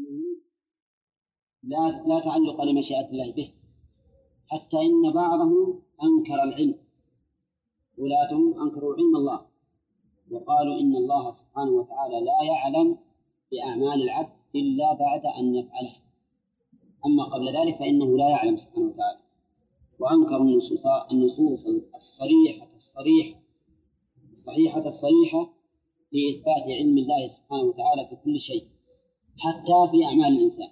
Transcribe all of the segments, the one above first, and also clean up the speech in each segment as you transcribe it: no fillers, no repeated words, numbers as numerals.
أنه لا تعلق لمشيئة الله به، حتى إن بعضهم أنكر العلم، ولاتهم أنكروا علم الله وقالوا إن الله سبحانه وتعالى لا يعلم بأعمال العبد إلا بعد أن يفعله، أما قبل ذلك فإنه لا يعلم سبحانه وتعالى. وأنكروا النصوص الصريحة في إثبات علم الله سبحانه وتعالى في كل شيء حتى في أعمال الإنسان.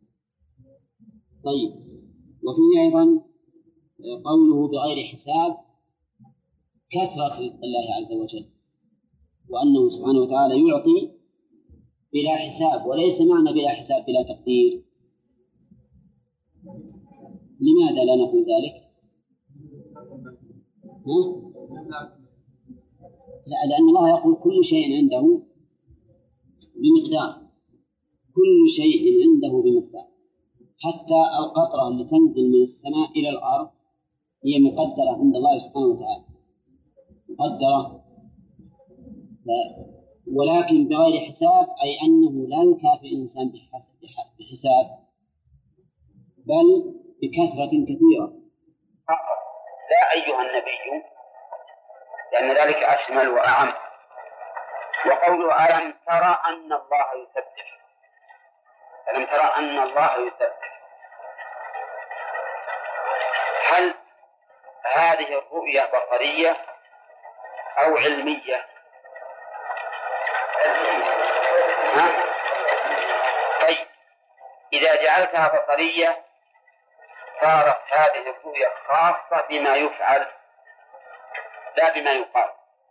طيب، وفيه أيضا قوله بغير حساب كثرة رزق الله عز وجل، وأنه سبحانه وتعالى يعطي بلا حساب، وليس معنى بلا حساب بلا تقدير. لماذا لا نقول ذلك؟ لا، لأن الله يقول كل شيء عنده بمقدار، كل شيء عنده بمقدار، حتى القطرة اللي تنزل من السماء إلى الأرض هي مقدرة عند الله سبحانه وتعالى، مقدرة. ولكن بغير حساب أي أنه لا يكافئ الإنسان بحساب، بل بكثرة كثيرة. لا أيها النبي، لأن ذلك أشمل وأعم. وقوله ألم ترى أن الله يسبح، ألم ترى أن الله يسبح، هل هذه الرؤية بصرية أو علمية؟ طيب، إذا جعلتها بصرية صارت هذه الرؤية خاصة بما يفعل لا بما يقال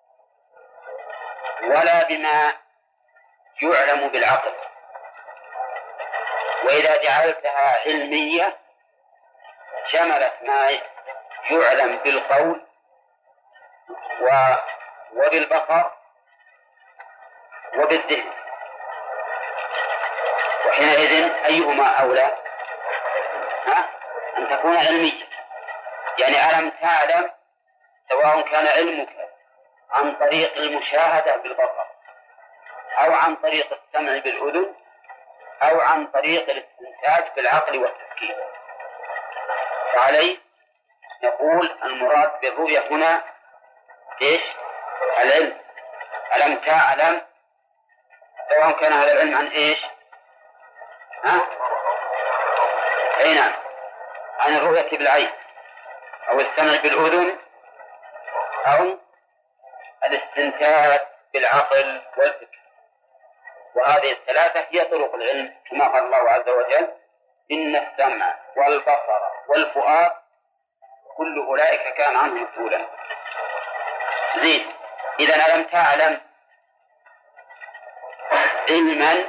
ولا بما يعلم بالعقل. وإذا جعلتها علمية شملت ما يعلم بالقول وبالبصر وبالذهن، وحينئذ أيهما أولى؟ أن تكون علمية، يعني ألم تعلم، سواء كان علمك عن طريق المشاهدة بالبصر أو عن طريق السمع بالأذن أو عن طريق الاستنتاج بالعقل والتفكير، فعليه نقول المراد بالرؤية هنا إيش؟ العلم. ألم تعلم، سواء كان هذا العلم عن إيش؟ أي نعم، عن الرؤية بالعين أو السمع بالأذن أو الاستنتاج بالعقل والفكر. وهذه الثلاثة هي طرق العلم، كما قال الله عز وجل إن السمع والبصر والفؤاد كل أولئك كان عنه مسؤولا. زين، إذا ألم تعلم علما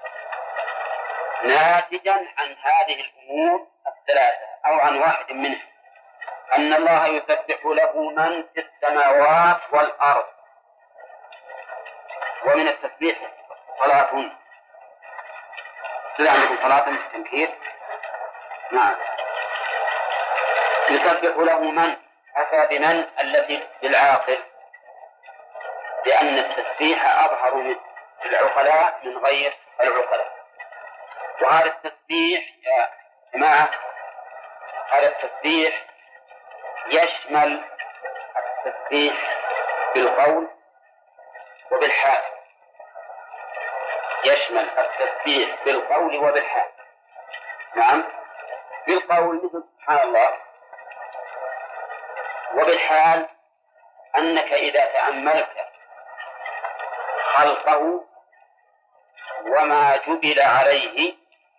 ناتجا عن هذه الأمور الثلاثة أو عن واحد منها، أن الله يسبح له من في السماوات والأرض. ومن التسبيح صلاة، عندكم صلاة بالتنكير؟ نعم. يسبح له من، أتى بمن التي بالعاقل، لأن التسبيح أظهر من العقلاء من غير العقلاء. وهذا التسبيح يا جماعة، هذا التسبيح يشمل التسبيح بالقول وبالحال، يشمل التسبيح بالقول وبالحال. نعم، بالقول مثل سبحان الله، وبالحال أنك إذا تأملت خلقه وما جبل عليه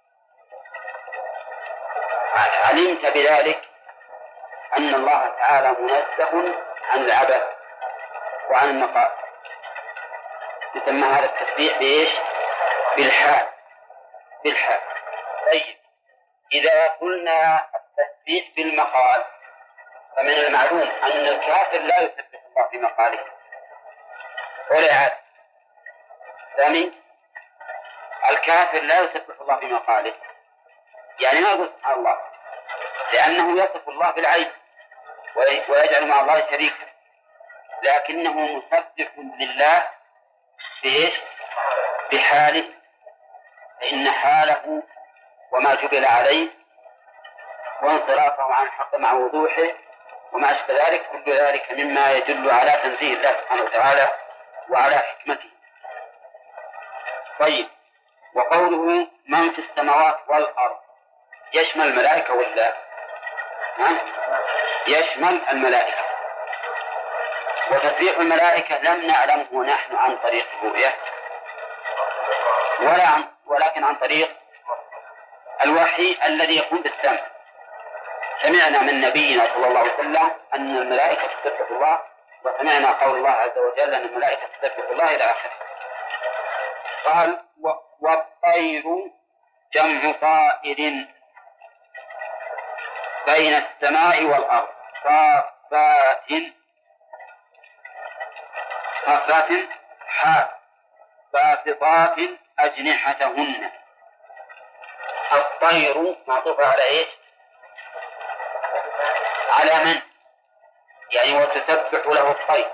علمت بذلك أن الله تعالى منزه عن العبث وعن النقائص. يسمى هذا التسبيح بإيش؟ بالحال. بالحال. طيب، إذا قلنا التسبيح بالمقال فمن المعلوم أن الكافر لا يسبح الله بمقاله ولا عاد. ثاني، الكافر لا يسبح الله بمقاله، يعني ما يقول سبحان الله، لأنه يصف الله بالعيب ويجعل مع الله شريكا، لكنه مسبح لله بإيش؟ بحاله. فإن حاله وما جبل عليه وانصرافه عن الحق مع وضوحه وما أشبه ذلك، كل ذلك مما يدل على تنزيه الله سبحانه وتعالى وعلى حكمته. طيب، وقوله من في السماوات والأرض يشمل الملائكة ولا؟ يشمل الملائكة. وتسبيح الملائكة لم نعلمه نحن عن طريق الرؤية ولكن عن طريق الوحي الذي يكون بالسمع. سمعنا من نبينا صلى الله عليه وسلم أن الملائكة تسبح الله، وسمعنا قول الله عز وجل أن الملائكة تسبح الله إلى آخره. قال والطير جمع طائر بين السماء والأرض صافات باسطات أجنحتهن. الطير معطوف على إيش؟ على من؟ يعني وتسبح له الطير.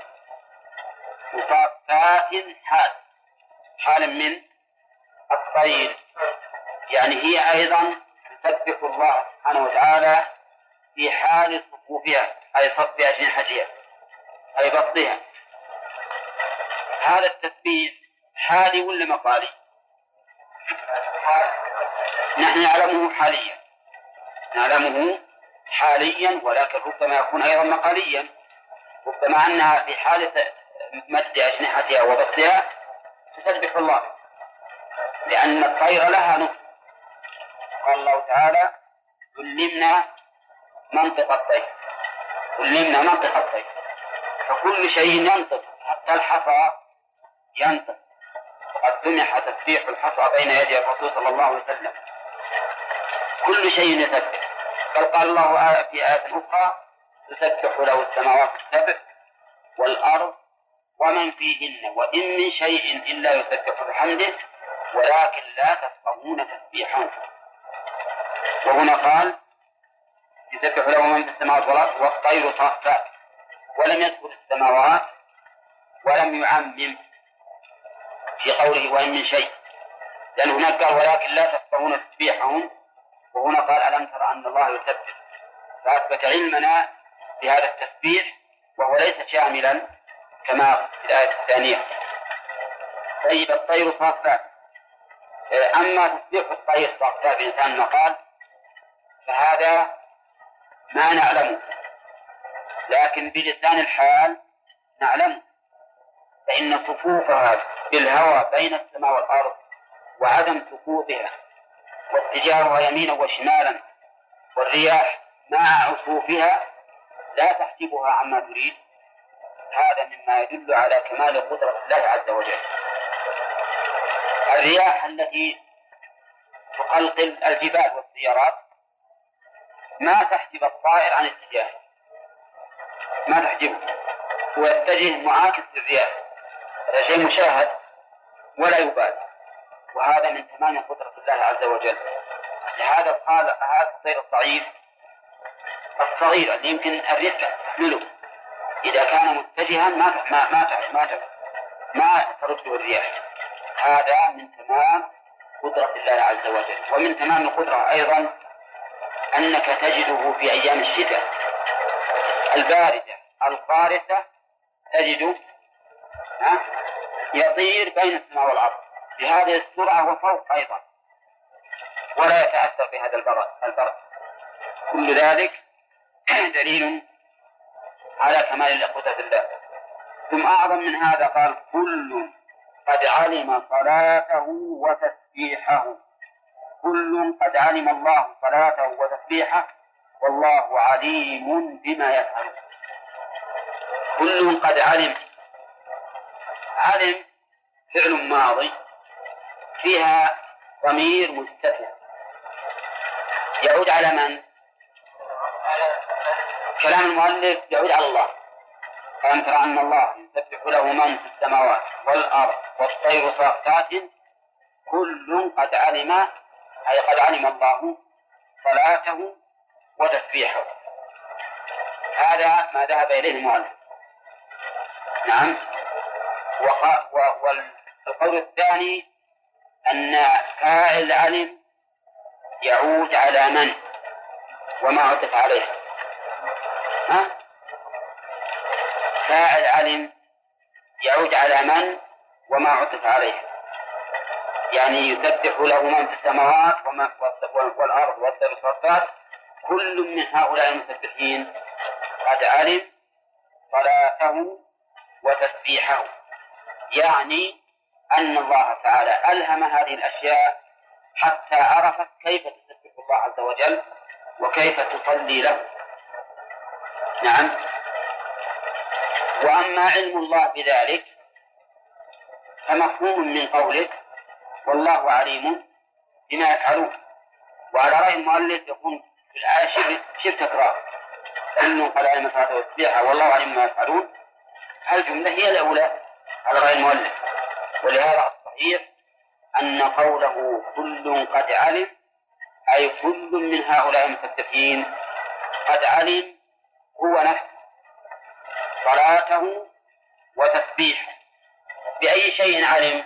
وصافات حال من الطير، يعني هي أيضا تسبح الله سبحانه وتعالى في حال صفوفها أي صف أجنحتها أي بسطها. هذا التسبيح حالي ولا مقالي؟ نحن نعلمه حاليا، ولكن ربما يكون أيضا مقاليا. ربما أنها في حالة مد أجنحتها وبسطها تسبح الله، لأن الطير لها نطق. قال الله تعالى علمنا منطق الطير، فكل شيء ينطق، حتى الحصى ينطق. وقد سمح تسبيح الحصى بين يدي الرسول صلى الله عليه وسلم. كل شيء يسبح. بل قال الله في آية أخرى تسبح له السماوات السبع والأرض ومن فيهن وإن من شيء إلا يسبح بحمده ولكن لا تفقهون تسبيحهم. وهنا قال يسبح له من في السماوات والأرض والطير صافات، ولم يذكر السماوات ولم يعمم في قوله وإن من شيء، لأن هناك قال ولكن لا تفقهون تسبيحهم، وهنا قال ألم تر أن الله يسبح، فأثبت علمنا بهذا التسبيح وهو ليس شاملا كما في الآية الثانية. طيب، الطير صافات. أما تسبيح الطير صافات بإنسان مقال فهذا ما نعلمه، لكن بلسان الحال نعلمه، فإن صفوفها بالهوى بين السماء والأرض وعدم سقوطها واتجاهها يمينا وشمالا والرياح مع عصوفها لا تحجبها عما تريد، هذا مما يدل على كمال قدرة الله عز وجل. الرياح التي تقلقل الجبال والسيارات ما تحجب الطائر عن اتجاهه، ما تحجبه، ويتجه معاكس للرياح، هذا شيء مشاهد ولا يبال، وهذا من تمام قدرة الله عز وجل. لهذا قال هذا الطير الضعيف الصغير اللي يمكن الريح تحمله إذا كان متجها ما ترده الرياح، هذا من تمام قدرة الله عز وجل. ومن تمام القدرة أيضا أنك تجده في أيام الشتاء الباردة القارسة، تجده يطير بين السماء والأرض بهذه السرعة وفوق أيضا، ولا يتأثر بهذا البرد. كل ذلك دليل على كمال قدرة الله. ثم أعظم من هذا قال كل قد علم صلاته وتسبيحه، كل قد علم الله صلاته وتسبيحه والله عليم بما يفعل. كل قد علم فعل ماضي فيها ضمير مستتر يعود على من؟ كلام المؤلف يعود على الله. ألم تر أن الله يسبح له من في السماوات والأرض والطير صافات كل قد علم، أي قد علم الله صلاته وتسبيحه. هذا ما ذهب إليه المؤلف. نعم. والقول الثاني أن فاعل علم يعود على من وما عطف عليه. فاعل علم يعود على من وما عطف عليه، يعني يسبح له من في السماوات والأرض والصفات، كل من هؤلاء المسبحين قد علم صلاته وتسبيحه، يعني أن الله تعالى ألهم هذه الأشياء حتى عرفت كيف تسبح الله عز وجل وكيف تصلي له. نعم. وأما علم الله بذلك فمفهوم من قولك والله عليم بما يفعلون، وعلى رأي المؤلف يكون في الآية شبه تكرار، علم قد علم صلاته وتسبيحه والله عليم بما يفعلون. الجملة هي الأولى على رأي المؤلف، ولهذا الصحيح أن قوله كل قد علم أي كل من هؤلاء المسبحين قد علم هو نفسه صلاته وتسبيحه. بأي شيء علم؟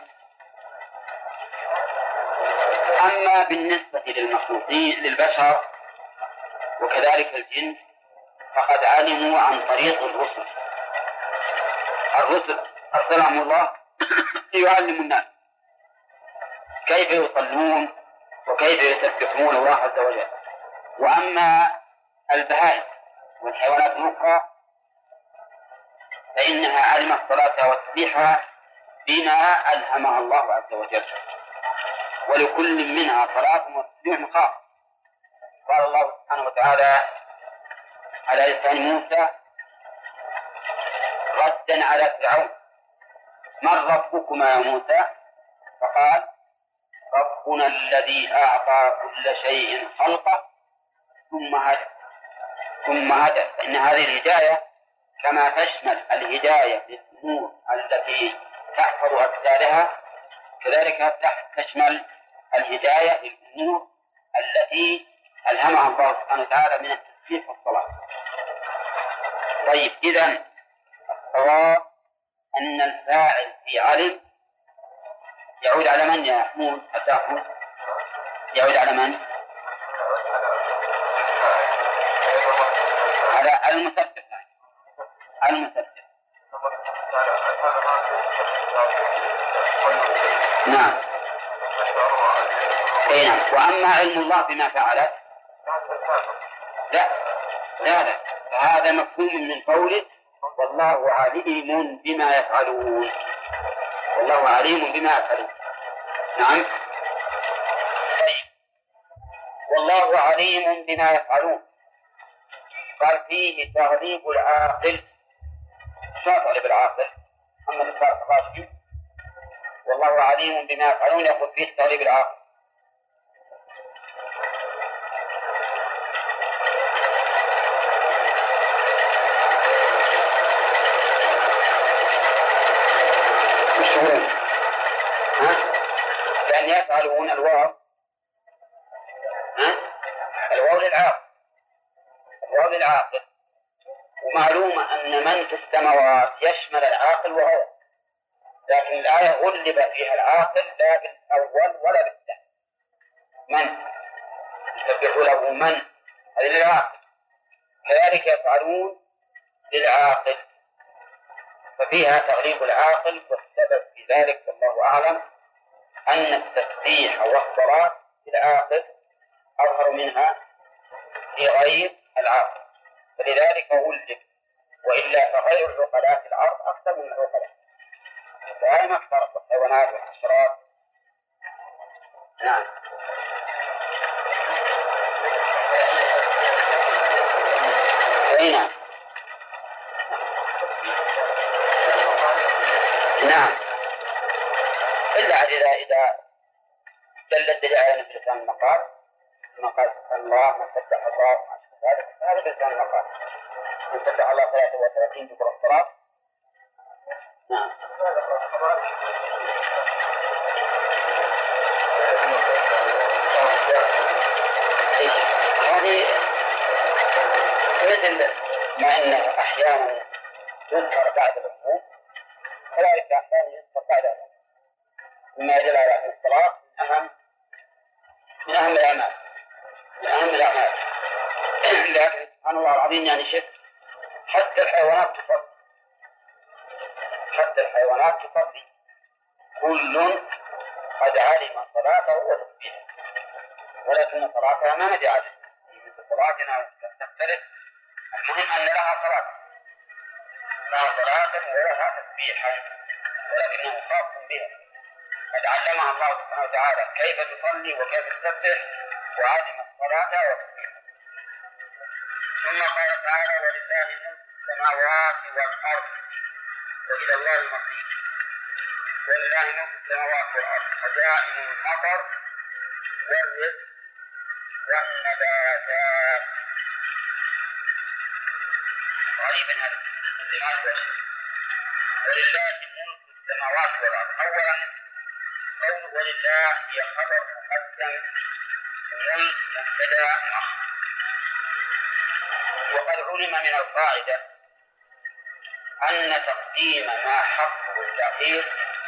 أما بالنسبة للمخلوقين للبشر وكذلك الجن فقد علموا عن طريق الرسل أرسلهم الله ليعلموا الناس كيف يصلون وكيف يسبحون الله عز وجل. وأما البهائم والحيوانات الأخرى فإنها علمت صلاتها وتسبيحها بما ألهمها الله عز وجل، ولكل منها صلاة وتسبيح خاص. قال الله سبحانه وتعالى على لسان موسى ردا على فرعون: من ربكما يا موسى؟ فقال: ربنا الذي أعطى كل شيء خلقه ثم هدى. فإن هذه الهداية كما تشمل الهداية للأمور التي تحفظ أجسادها كذلك تشمل الهداية للأمور التي ألهمها الله سبحانه وتعالى من التسبيح والصلاة. طيب، إذن الصواب أن الفاعل في علم يعود على من يا محمود؟ يعود على من؟ على المسبح. نعم. نعم. وأما علم الله بما فعلت لا فهذا مفهوم من قوله والله عليم بما يفعلون. والله عليم بما يفعلون. نعم. والله عليم بما يفعلون. قال فيه تغليب العاقل. شو تغليب العاقل؟ أما الإصرار فقط والله عليم بما يفعلون يقول فيه تغليب العاقل. مشهورين لأن يفعلون الواو للعاقل، ومعلوم أن من في السماوات يشمل العاقل وهو، لكن الآية غلب فيها العاقل لا بالأول ولا بالثاني. من يسبح له من هذا للعاقل، كذلك يفعلون للعاقل، ففيها تغليب العاقل. والسبب في ذلك والله أعلم أن التسبيح والصلاة للعاقل أظهر منها في غير العاقل، فلذلك غلب، وإلا فغير العقلاء في الأرض أكثر من العقلاء، وهذا ما اختلط الحيوانات والحشرات. نعم. نعم. نعم. إلا إذا دل الدليل على أن لسان المقال كما قال الله من فتح الله هذا لسان المقال، من فتح الله 33 ذكر الصلاة. نعم. هذه مثل ما أنه أحيانا يذكر بعد الوقوف كذلك أحيانا يذكر بعد الوقوف، مما يدل على أن الصلاة أهم من أهم الأعمال، من أهم الأعمال. لكن سبحان الله العظيم يعني شف حتى الحيوانات تصلي، حتى الحيوانات تصلي، كل قد علم صلاته وتسبيحه، ولكن صلاتها ما ندري عنها، مثل صلاتنا تختلف. المهم أن لها صلاة، لها صلاة ولها تسبيحا، ولكنه خاص بها، قد علمها الله سبحانه وتعالى كيف تصلي وكيف تسبح، وعلم صلاتها وتسبيحها. ثم قال تعالى: ولله ملك السماوات والأرض وإلى الله المصير. ولله ملك السماوات والأرض، خزائن المطر والرزق والنباتات. غريبا هذا الزمان. ولله ملك السماوات والأرض، أولا قول ولله هي خبر مقدم، ملك مبتدأ مؤخر. وقد علم من القاعدة أن تقديم ما حقه التأخير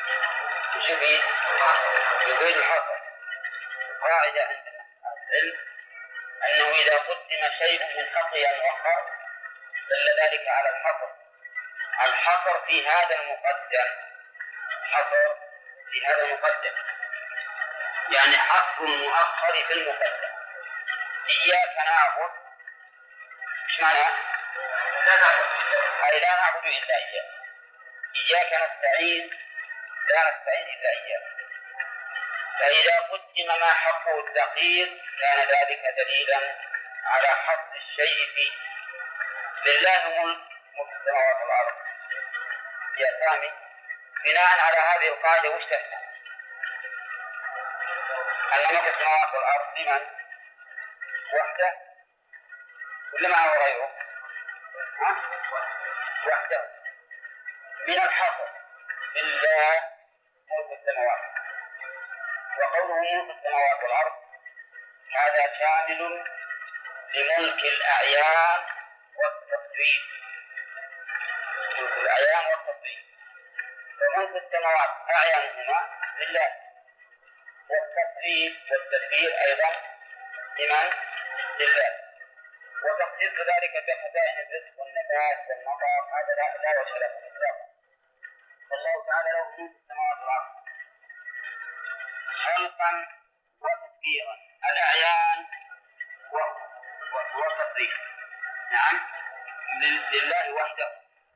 يفيد الحصر. القاعدة عند العلم أنه إذا قدم شيء من حقه أن يؤخر دل ذلك على الحصر. الحصر في هذا المقدم، حصر في هذا المقدم، يعني حصر المؤخر في المقدم. إياك نعبد، إيش معنى؟ أي لا نعبد إلا إياك. إياك نستعين، لا نستعين إلا إياك. فإذا قدم ما حقه التأخير كان ذلك دليلا على حصر الشيء فيه. لله ملك السماوات والأرض. يا سامي، بناء على هذه القاعدة وش تفهم؟ أن ملك السماوات والأرض لمن؟ وحده ولا معه غيره؟ وحده. من الحصر لله ملك السماوات. وقوله ملك السماوات والأرض هذا شامل لملك الأعيان والتصريف. ملك الأعيان والتصريف. فملك السماوات أعيانهما لله، والتصريف والتدبير أيضا لمن؟ لله. وتخصيص ذلك بخزائن الرزق والنبات والمطر هذا لا وجه له إطلاقا. والله تعالى له ملك السماوات والأرض خلقا وتدبيرا، الأعيان والتصريف نعم لله وحده.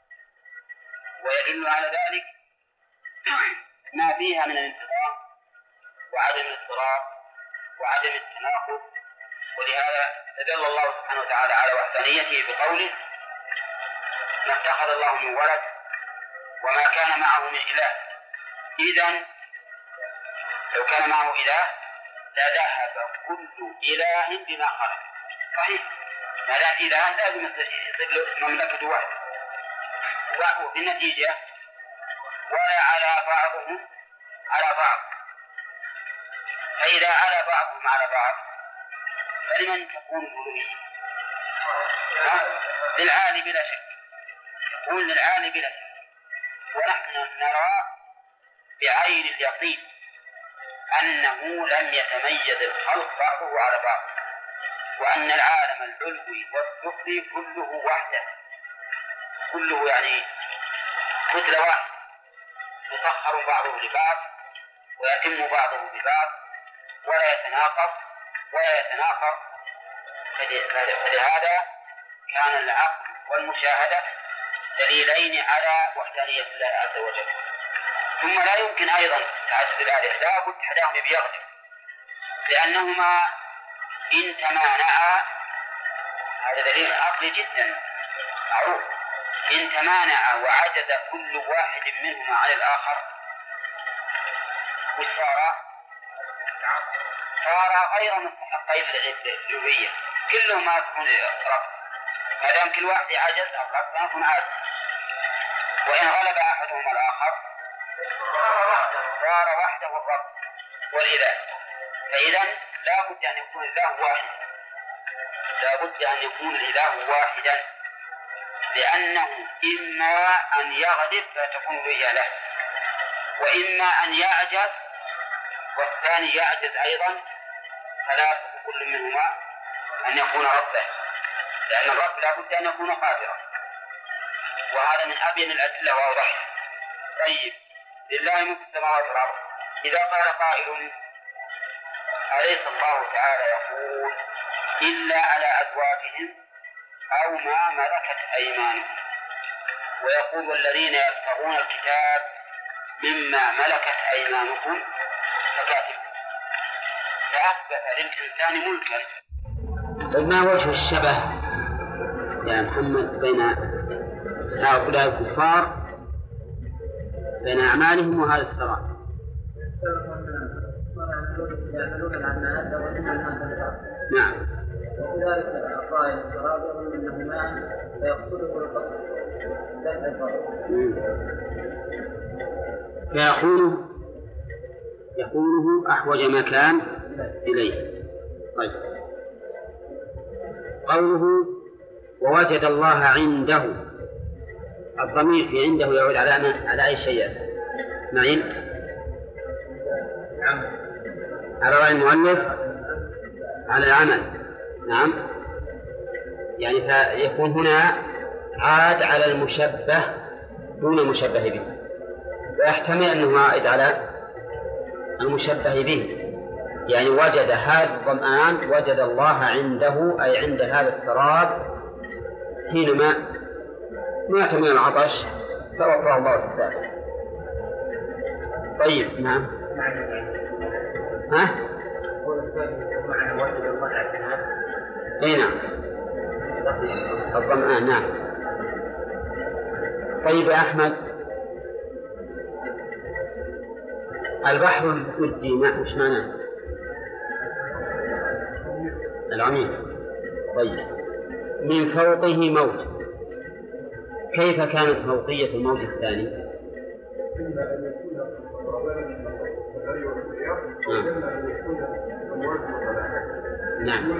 ويدل على ذلك ما فيها من الانتظام وعدم الاضطراب وعدم التناقض. ولهذا دل الله سبحانه وتعالى على وحدانيته بقوله: ما اتخذ الله من ولد وما كان معه من إله. إذن لو كان معه إله لذهب كل إله بما خلق. صحيح، ما دام إله لازم يصير مملكة واحدة، وبالنتيجة ولا على بعضهم على بعض. فإذا على بعضهم على بعض فلمن تكون الألوهية؟ للعالي بلا شك، يقول للعالي بلا شك. ونحن نرى بعين اليقين أنه لم يتميز الخلق بعضه على بعض، وأن العالم العلوي والسفلي كله وحده، كله يعني كتلة واحدة، يسخر بعضه لبعض ويتم بعضه ببعض ولا يتناقض ولا يتناقض. فلهذا كان العقل والمشاهدة دليلين على وحدانية الله عز وجل. ثم لا يمكن أيضا تعدد الآلهة، لا بد أحدهم بيغلب، لأنهما إن تمانعا، هذا دليل عقلي جدا معروف، إن تمانعا وعجز كل واحد منهما عن الآخر صار غير مستحقين للألوهية، كلهما يكون رب. ما دام كل واحد عجز الرب فيكون عاجز، وإن غلب أحدهما الآخر صار وحده الرب والإله. فإذا لا بد أن يكون الإله واحد، لا بد أن يكون الإله واحدا، لأنه إما أن يغلب فتكون الألوهية له، وإما أن يعجز والثاني يعجز أيضا، فلا يصح كل منهما أن يكون ربا، لأن الرب لا بد أن يكون قادرا، وهذا من أبين الأدلة وأوضحها. طيب، لله ملك السماوات والأرض. إذا قال قائل: أليس الله تعالى يقول إلا على أزواجهم أو ما ملكت أيمانهم، ويقول: والذين يبتغون الكتاب مما ملكت أيمانكم فكاتبوا، فأثبت للإنسان ملكا. ما وجه الشبه يا محمد بين هؤلاء الكفار، بين أعمالهم وهذا السراب؟ نعم. وكذلك القائل السراب يظن انه ماء فيقصده القصر فيكونه أحوج ما كان إليه. طيب، قوله ووجد الله عنده، الضمير في عنده يعود على أي شيء اسماعيل؟ على رأي المؤلف على العمل. نعم، يعني فيكون هنا عاد على المشبه دون المشبه به، ويحتمل أنه عائد على المشبه به، يعني وجد هذا الظمآن، وجد الله عنده أي عند هذا السراب حينما مات من العطش فوقع الله حسابه. طيب، نعم. ها؟ اي نعم، الظمآن. نعم. طيب يا أحمد، البحر المدي وش معناه؟ العميق. طيب، من فوقه موج، كيف كانت فوقية الموج الثاني؟ نعم.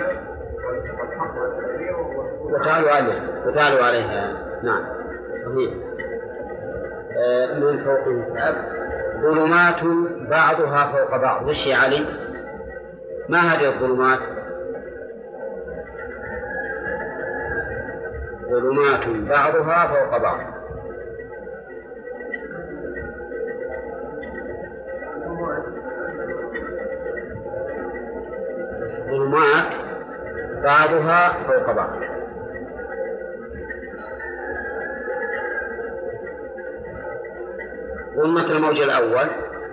وتعالوا عليها. نعم، صحيح. من فوقه سحاب، ظلمات بعضها فوق بعض. وش يا علي؟ ما هذه الظلمات؟ ظلمات بعضها فوق بعض. ظلمات بعضها فوق بعض. ظلمة الموج الأول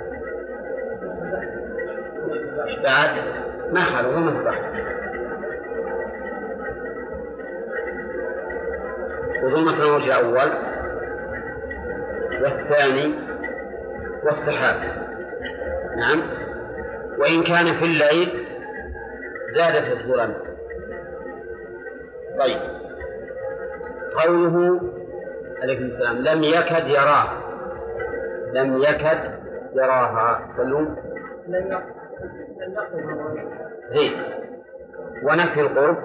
بعد ما خلوا ظلمة البحر، وظلمة الموج الأول والثاني والسحاب. نعم، وإن كان في الليل زادت الظلام. طيب، قوله عليكم السلام لم يكد يراه، لم يكد يراها. سلوم زين. ونفي القرب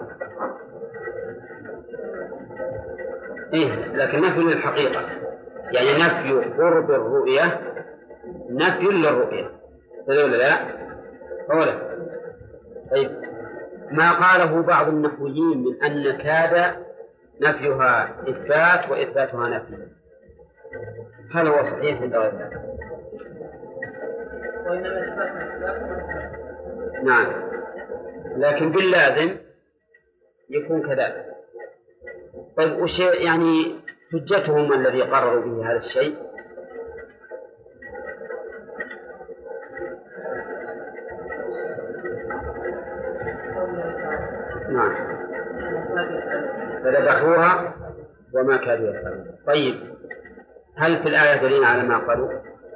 لكن نفي للحقيقة، يعني نفي قرب الرؤية نفي للرؤية. ولا لا؟ أولا. طيب، ما قاله بعض النحويين من أن كاد نفيها إثبات وإثباتها نفي، هل هو صحيح ولا غير؟ نعم، لكن باللازم يكون كذلك. طيب، وش يعني حجتهم الذي قرروا به هذا الشيء؟ نعم، فذبحوها وما كادوا يفعلون. طيب، هل في الآية دليل على ما قالوا؟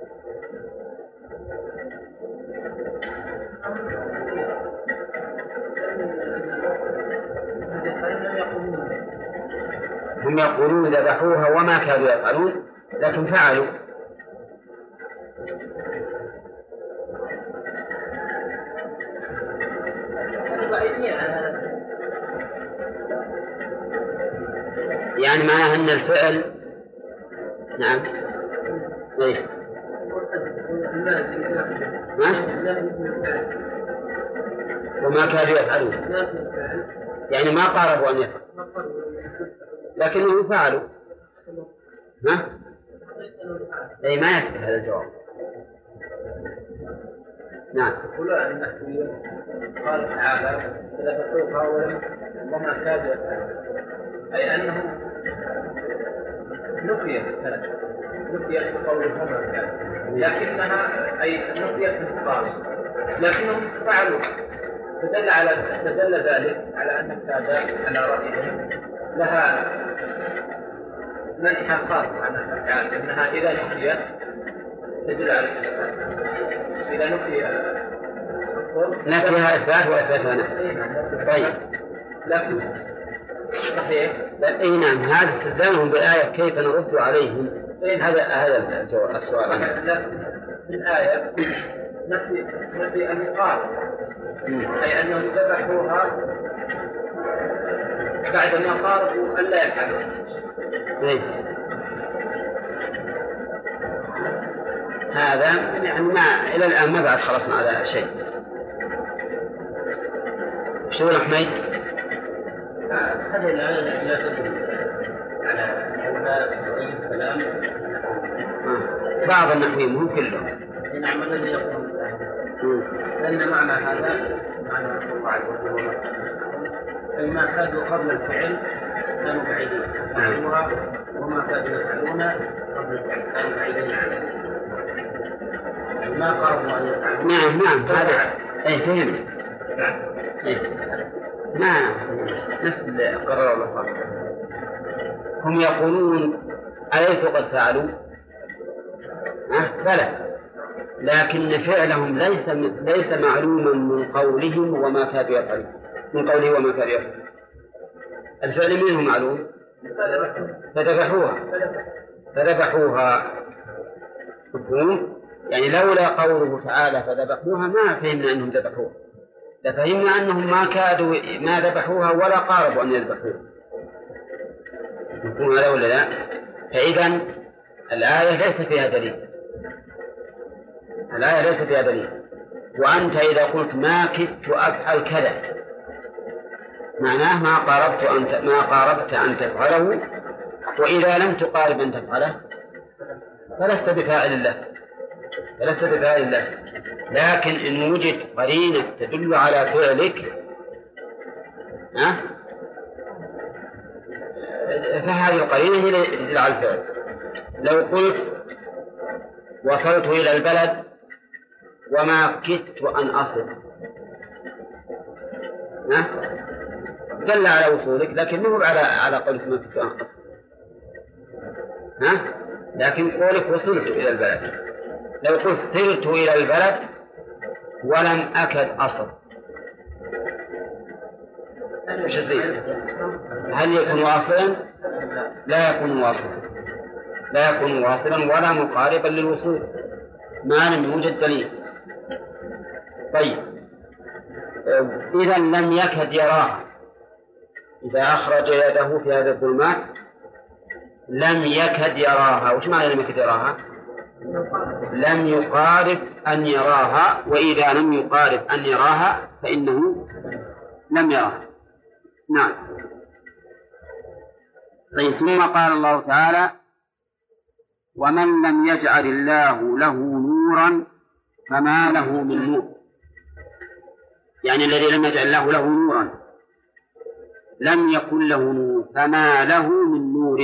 هم يقولون ذبحوها وما كادوا يفعلون، لكن فعلوا. يعني معناه أن الفعل. نعم. إيه؟ وما كادوا يفعلون، يعني ما قاربوا أن يفعلوا لكنهم فعلوا. أي ما يكفي هذا الجواب. نعم. قال تعالى فلفتوها وما كادوا يفعلون، أي أنهم نفيت بقولهم لكنها أي نفيت بالفاظ لكنهم فعلوا، فدل ذلك على أن الكاد على رأيهم لها منحى خاص عن الأفعال، أنها إذا نفيت تدل على إذا نفيها إثبات وإثباتها نفي. طيب لكن صحيح. أي نعم، هذا استدلالهم بالآية كيف نرد عليهم. هذا السؤال. لكن الآية نفي أن يقال، أي أنهم ذبحوها بعد ما قاربوا أن لا يفعلوا. هذا يعني ما إلى الآن ما بعد خلصنا على شيء. شو حميد؟ هذه الآية لا تدل على كونها كلام بعض النحويين مهم كلهم. نعم الذي يقول لأن معنى هذا معنى القواعد أي ما كادوا قبل الفعل كانوا بعيدين عنها، وما كادوا يفعلون قبل الفعل كانوا بعيدين عنها، ما قربوا أن يفعلون. نعم هذا أي فهم. ما نفس قرر الله. هم يقولون أليسوا قد فعلوا؟ بلى، لكن فعلهم ليس معلوما من قولهم وما كادوا يفعلون، من قوله وما كادوا يفعلون. الفعل منه معلوم، فذبحوها. يعني لولا قوله تعالى فذبحوها ما فهمنا أنهم ذبحوها، لفهمنا أنهم ما ذبحوها ولا قاربوا أن يذبحوها. يكون هذا ولا لا؟ فإذا الآية ليس فيها دليل. وأنت إذا قلت ما كدت أفعل كذا معناه ما قاربت أن تفعله، وإذا لم تقارب أن تفعله فلست بفاعل الله. لكن إن وجد قرينة تدل على فعلك فهذه القرينة هي تدل على الفعل. لو قلت وصلت إلى البلد وما كدت أن أصل دل على وصولك، لكنه على قولك ما كدت أن أصل. لكن قولك وصلت إلى البلد. لو قلت سرت إلى البلد ولم أكد أصل مش يصير؟ هل يكون واصلا؟ لا يكون واصلا ولا مقاربا للوصول ما لم يوجد دليل. طيب إذا لم يكد يراها، إذا أخرج يده في هذه الظلمات لم يكد يراها. وش معنى لم يكد يراها؟ لم يقارب أن يراها، وإذا لم يقارب أن يراها فإنه لم يراها. نعم. طيب ثم قال الله تعالى ومن لم يجعل الله له نورا فما له من نور. يعني الذي لم يجعل الله له نورا لم يكن له نور فما له من نور،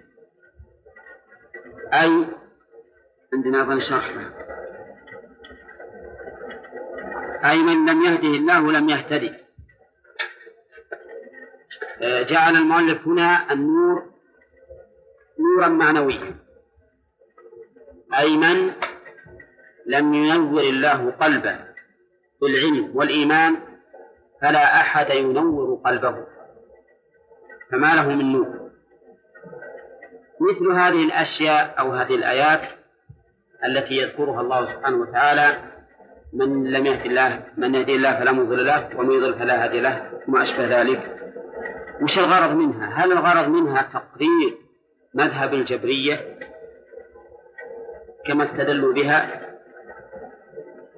أي عندنا أظن شرح، أي من لم يهده الله لم يهتدي. جعل المؤلف هنا النور نورا معنويا، أي من لم ينور الله قلبه بالعلم والإيمان فلا أحد ينور قلبه، فما له من نور. مثل هذه الأشياء أو هذه الآيات التي يذكرها الله سبحانه وتعالى من لم يهد الله من يهدي الله فلا مضل له ومن يضلل فلا هادي له وما أشبه ذلك. وش الغرض منها؟ هل الغرض منها تقرير مذهب الجبرية كما استدلوا بها،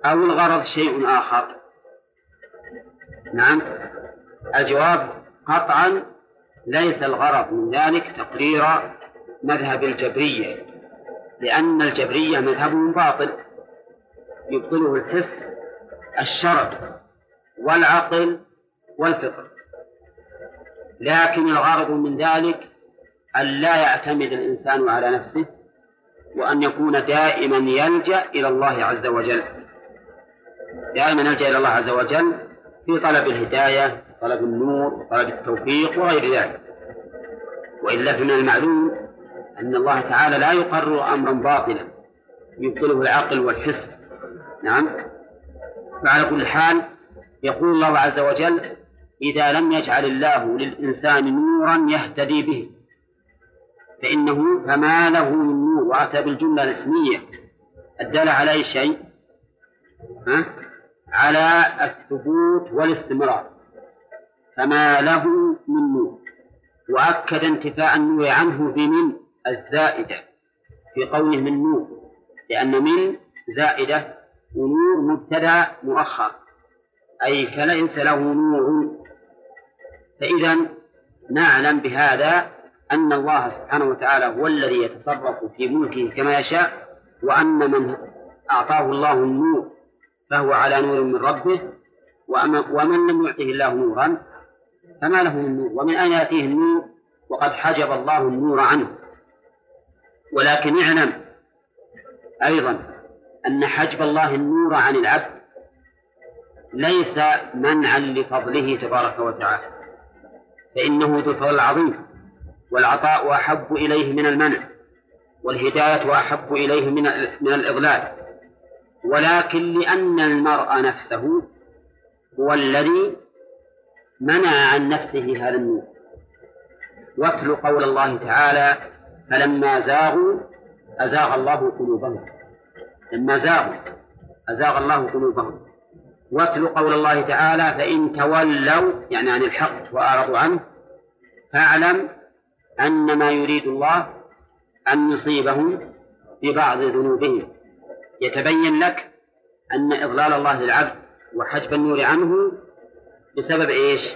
أو الغرض شيء آخر؟ نعم، الجواب قطعا ليس الغرض من ذلك تقرير مذهب الجبرية، لأن الجبرية مذهبهم باطل يبطله الحس الشرع والعقل والفطر، لكن الغرض من ذلك أن لا يعتمد الإنسان على نفسه، وأن يكون دائما يلجأ إلى الله عز وجل، دائما يلجأ إلى الله عز وجل في طلب الهداية، طلب النور، طلب التوفيق وغير ذلك. وإلا فمن المعلوم أن الله تعالى لا يقرر أمرا باطلا يبطله العقل والحس. نعم. فعلى كل حال يقول الله عز وجل: إذا لم يجعل الله للإنسان نورا يهتدي به فما له من نور. وأتى بالجملة الاسمية الدالة على أي شيء؟ على الثبوت والاستمرار. فما له من نور، وأكد انتفاء النور عنه بمن الزائدة في قوله من نور، لأن من زائدة ونور مبتدأ مؤخر، أي فليس له نور. فإذا نعلم بهذا أن الله سبحانه وتعالى هو الذي يتصرف في ملكه كما يشاء، وأن من أعطاه الله النور فهو على نور من ربه، ومن لم يعطه الله نورا فما له من نور. ومن أين يأتيه النور وقد حجب الله النور عنه؟ ولكن اعلم أيضا أن حجب الله النور عن العبد ليس منعا لفضله تبارك وتعالى، فإنه ذو الفضل العظيم، والعطاء أحب إليه من المنع، والهداية أحب إليه من الإضلال، ولكن لأن المرء نفسه هو الذي منع عن نفسه هذا النور. واتل قول الله تعالى: فلما زاغوا أزاغ الله قلوبهم. لما زاغوا أزاغ الله قلوبهم. واتل قول الله تعالى: فإن تولوا يعني عن الحق وأعرضوا عنه فاعلم أن ما يريد الله أن يصيبهم ببعض ذنوبهم. يتبين لك أن إضلال الله للعبد وحجب النور عنه بسبب إيش؟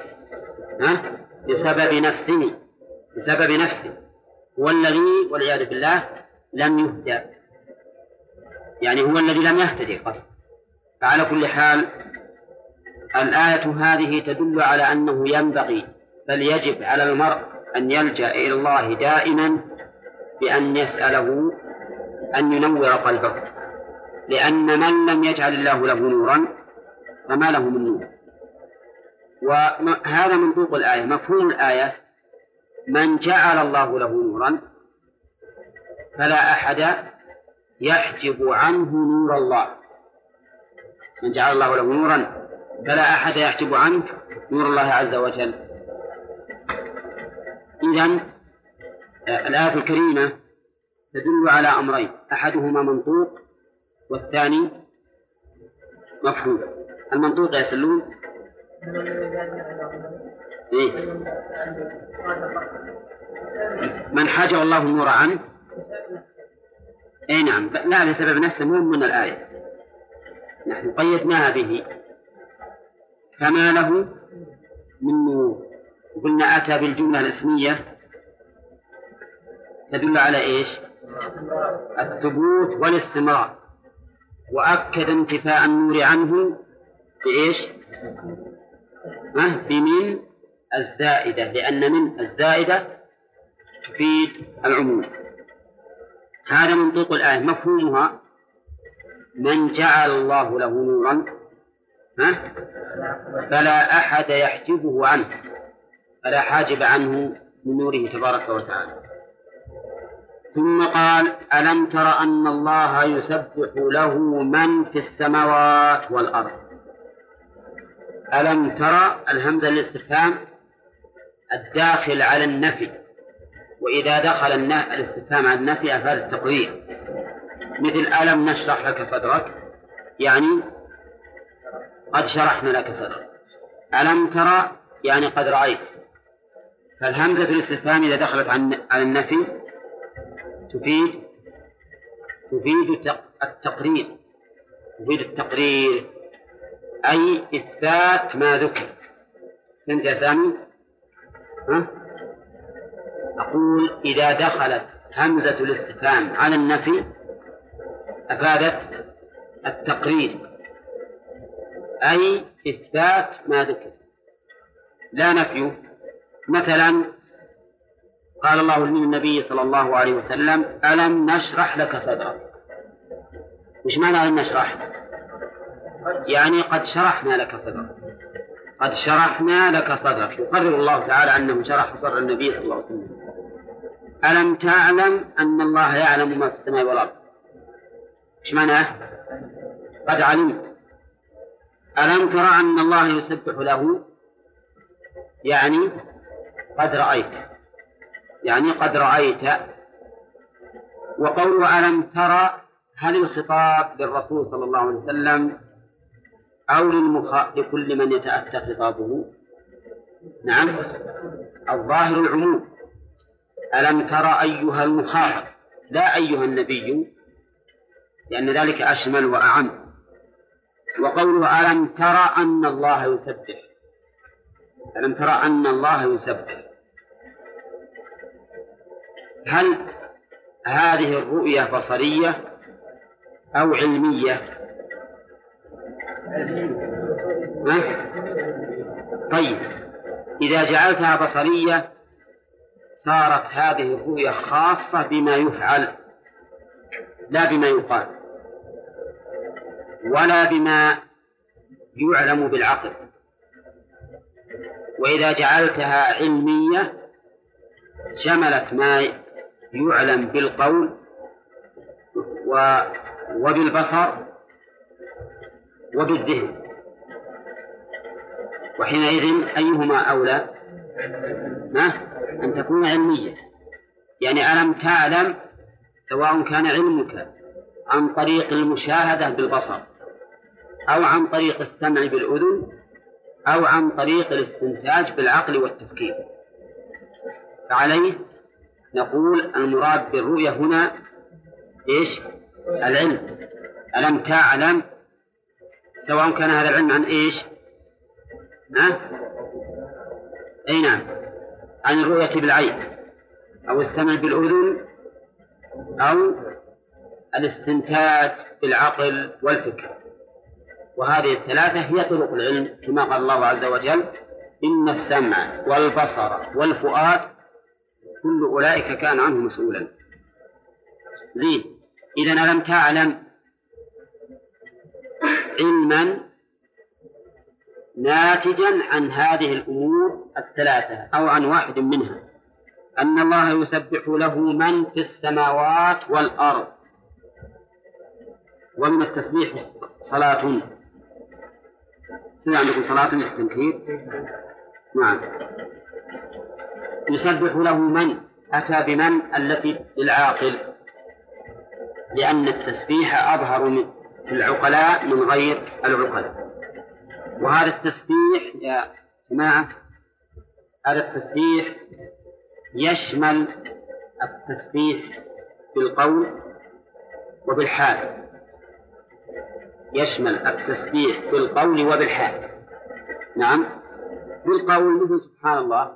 بسبب نفسه هو الذي والعياذ بالله لم يهدى، يعني هو الذي لم يهتدي قصد. فعلى كل حال الآية هذه تدل على أنه ينبغي بل يجب على المرء أن يلجأ إلى الله دائما بأن يسأله أن ينور قلبه، لأن من لم يجعل الله له نورا فما له من نور. وهذا منطوق الآية. مفهوم الآية: من جعل الله له نورا فلا أحد يحجب عنه نور الله. من جعل الله له نورا فلا أحد يحجب عنه نور الله عز وجل. إذن الآية الكريمة تدل على أمرين: أحدهما منطوق والثاني مفهوم. المنطوق يسلون إيه؟ من حجب الله النور عنه أي نعم، لا لسبب نفسه مو من الآية، نحن قيدناها به فما له من نور. وقلنا أتى بالجملة الاسمية تدل على إيش؟ الثبوت والاستمرار، وأكد انتفاء النور عنه بإيش؟ بمن الزائدة، لأن من الزائدة تفيد العموم. هذا منطوق الآية. مفهومها: من جعل الله له نورا فلا أحد يحجبه عنه، فلا حاجب عنه من نوره تبارك وتعالى. ثم قال: ألم تر أن الله يسبح له من في السماوات والأرض. ألم ترى الهمزة للاستفهام الداخل على النفي، وإذا دخل الاستفهام على النفي أفاد التقرير، مثل ألم نشرح لك صدرك، يعني قد شرحنا لك صدرك. ألم ترى يعني قد رأيت. فالهمزة الاستفهام إذا دخلت على النفي تفيد التقرير، يفيد التقرير أي إثبات ما ذكر. فهمت يا سامي؟ ها؟ أقول إذا دخلت همزة الاستفهام على النفي أفادت التقرير أي إثبات ما ذكر لا نفي. مثلا قال الله للنبي صلى الله عليه وسلم ألم نشرح لك صدرك. وش معنى ألم نشرح؟ يعني قد شرحنا لك صدرك، قد شرحنا لك صدرك. يقرر الله تعالى أنه شرح صدر النبي صلى الله عليه وسلم. ألم تعلم أن الله يعلم ما في السماء والأرض. وش معناه؟ قد علمت. ألم ترى أن الله يسبح له، يعني قد رأيت، يعني قد رأيت. وقوله ألم ترى هل الخطاب للرسول صلى الله عليه وسلم أو لكل من يتأتى خطابه؟ نعم، الظاهر العموم. ألم ترى أيها المخاطب لا أيها النبي، لأن ذلك أشمل وأعم. وقوله ألم ترى أن الله يسبح، ألم ترى أن الله يسبح، هل هذه الرؤية بصرية أو علمية؟ طيب إذا جعلتها بصرية صارت هذه الرؤية خاصة بما يفعل لا بما يقال ولا بما يعلم بالعقل. وإذا جعلتها علمية شملت ما يعلم بالقول وبالبصر وبالذهن، وحينئذ أيهما أولى؟ أن تكون علمية. يعني ألم تعلم سواء كان علمك عن طريق المشاهدة بالبصر أو عن طريق السمع بالأذن أو عن طريق الاستنتاج بالعقل والتفكير، فعليه نقول المراد بالرؤية هنا إيش؟ العلم. ألم تعلم سواء كان هذا العلم عن إيش؟ أي نعم، عن الرؤية بالعين أو السمع بالأذن أو الاستنتاج بالعقل والفكر. وهذه الثلاثة هي طرق العلم كما قال الله عز وجل إن السمع والبصر والفؤاد كل أولئك كان عنه مسؤولا. زين، إذن ألم تعلم علما ناتجا عن هذه الأمور الثلاثة أو عن واحد منها، أن الله يسبح له من في السماوات والأرض. ومن التسبيح صلاة، سيد عندكم صلاة بالتنكير؟ نعم. يسبح له من، أتى بمن التي للعاقل، لأن التسبيح أظهر من العقلاء من غير العقلاء. وهذا التسبيح يا جماعة، هذا التسبيح يشمل التسبيح بالقول وبالحال، يشمل التسبيح بالقول وبالحال. نعم، بالقول مثل سبحان الله،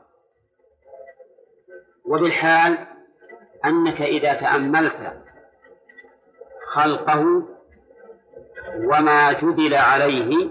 وبالحال أنك إذا تأملت خلقه وما جبل عليه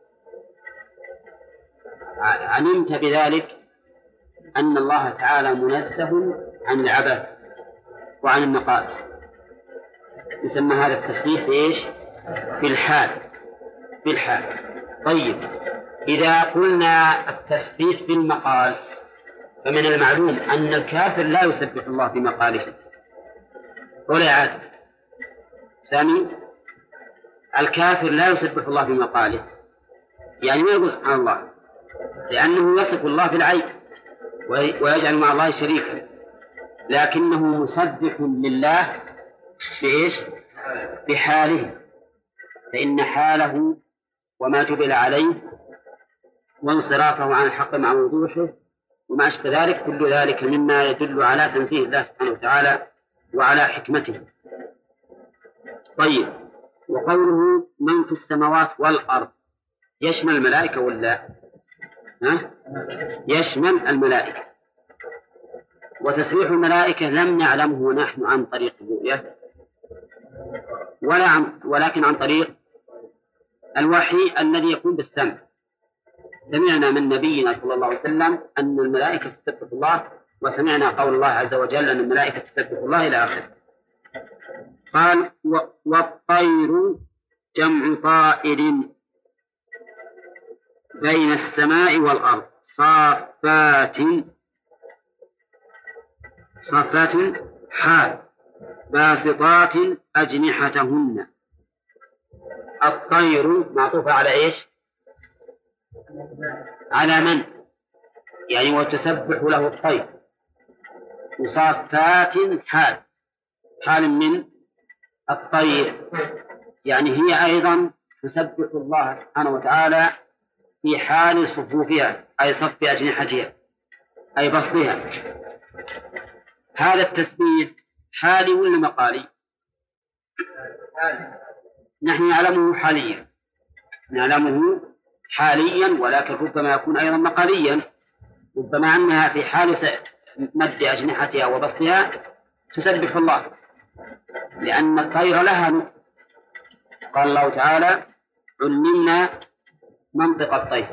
علمت بذلك أن الله تعالى منزه عن العبث وعن النقائص. يسمى هذا التسبيح بإيش؟ بالحال، بالحال. طيب إذا قلنا التسبيح بالمقال فمن المعلوم أن الكافر لا يسبح الله بمقاله ولا عاد. سامي، الكافر لا يسبح الله بمقاله، يعني ما يقول سبحان الله، لأنه يصف الله بالعيب ويجعل مع الله شريكا، لكنه مسبح لله بإيش؟ بحاله، فإن حاله وما جبل عليه وانصرافه عن الحق مع وضوحه وما أشبه ذلك، كل ذلك مما يدل على تنزيه الله سبحانه وتعالى وعلى حكمته. طيب، وقوله من في السماوات والأرض يشمل الملائكة ولا؟ يشمل الملائكة. وتسبيح الملائكة لم نعلمه نحن عن طريق الرؤية ولكن عن طريق الوحي الذي يكون بالسمع. سمعنا من نبينا صلى الله عليه وسلم أن الملائكة تسبح الله، وسمعنا قول الله عز وجل أن الملائكة تسبح الله إلى آخره. قال والطير جمع طائر بين السماء والأرض صافات حال باسطات أجنحتهن. الطير معطوف على إيش؟ على من؟ يعني وتسبح له الطير. وصافات حال من الطير، يعني هي أيضا تسبح الله سبحانه وتعالى في حال صفوفها، أي صف أجنحتها، أي بسطها. هذا التسبيح حالي ولا مقالي؟ نحن نعلمه حاليا، ولكن ربما يكون أيضا مقاليا. ربما أنها في حال مد أجنحتها وبسطها تسبح الله، لأن الطير لها نطق. قال الله تعالى علمنا منطق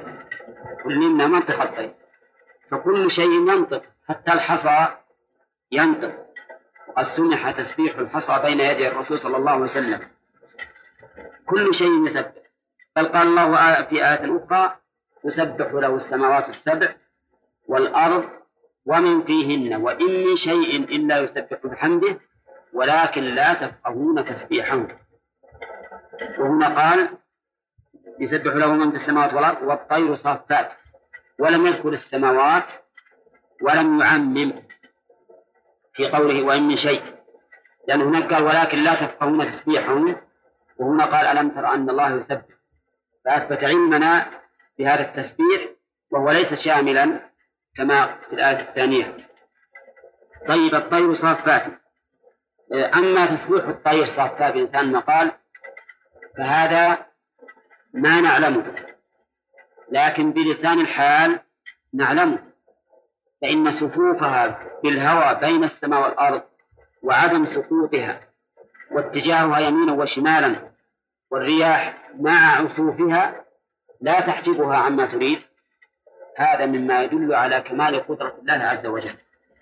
الطير، فكل شيء ينطق، حتى الحصى ينطق. قد سمح تسبيح الحصى بين يدي الرسول صلى الله عليه وسلم. كل شيء يسبح. بل قال الله في آية أخرى تسبح له السماوات السبع والأرض ومن فيهن وإن من شيء إلا يسبح بحمده ولكن لا تفقهون تسبيحهم. وهنا قال يسبح له من في السماوات والأرض والطير صافات، ولم يذكر السماوات ولم يعمم في قوله وإن من شيء، لأن هناك قال ولكن لا تفقهون تسبيحهم، وهنا قال ألم تر أن الله يسبح، فأثبت علمنا بهذا التسبيح وهو ليس شاملا كما في الآية الثانية. طيب الطير صافات، أما تسبيح الطير صافات بإنسان ما قال فهذا ما نعلمه، لكن بلسان الحال نعلمه، فإن صفوفها بالهوى بين السماء والأرض وعدم سقوطها واتجاهها يمينا وشمالا والرياح مع عصوفها لا تحجبها عما تريد، هذا مما يدل على كمال قدرة الله عز وجل.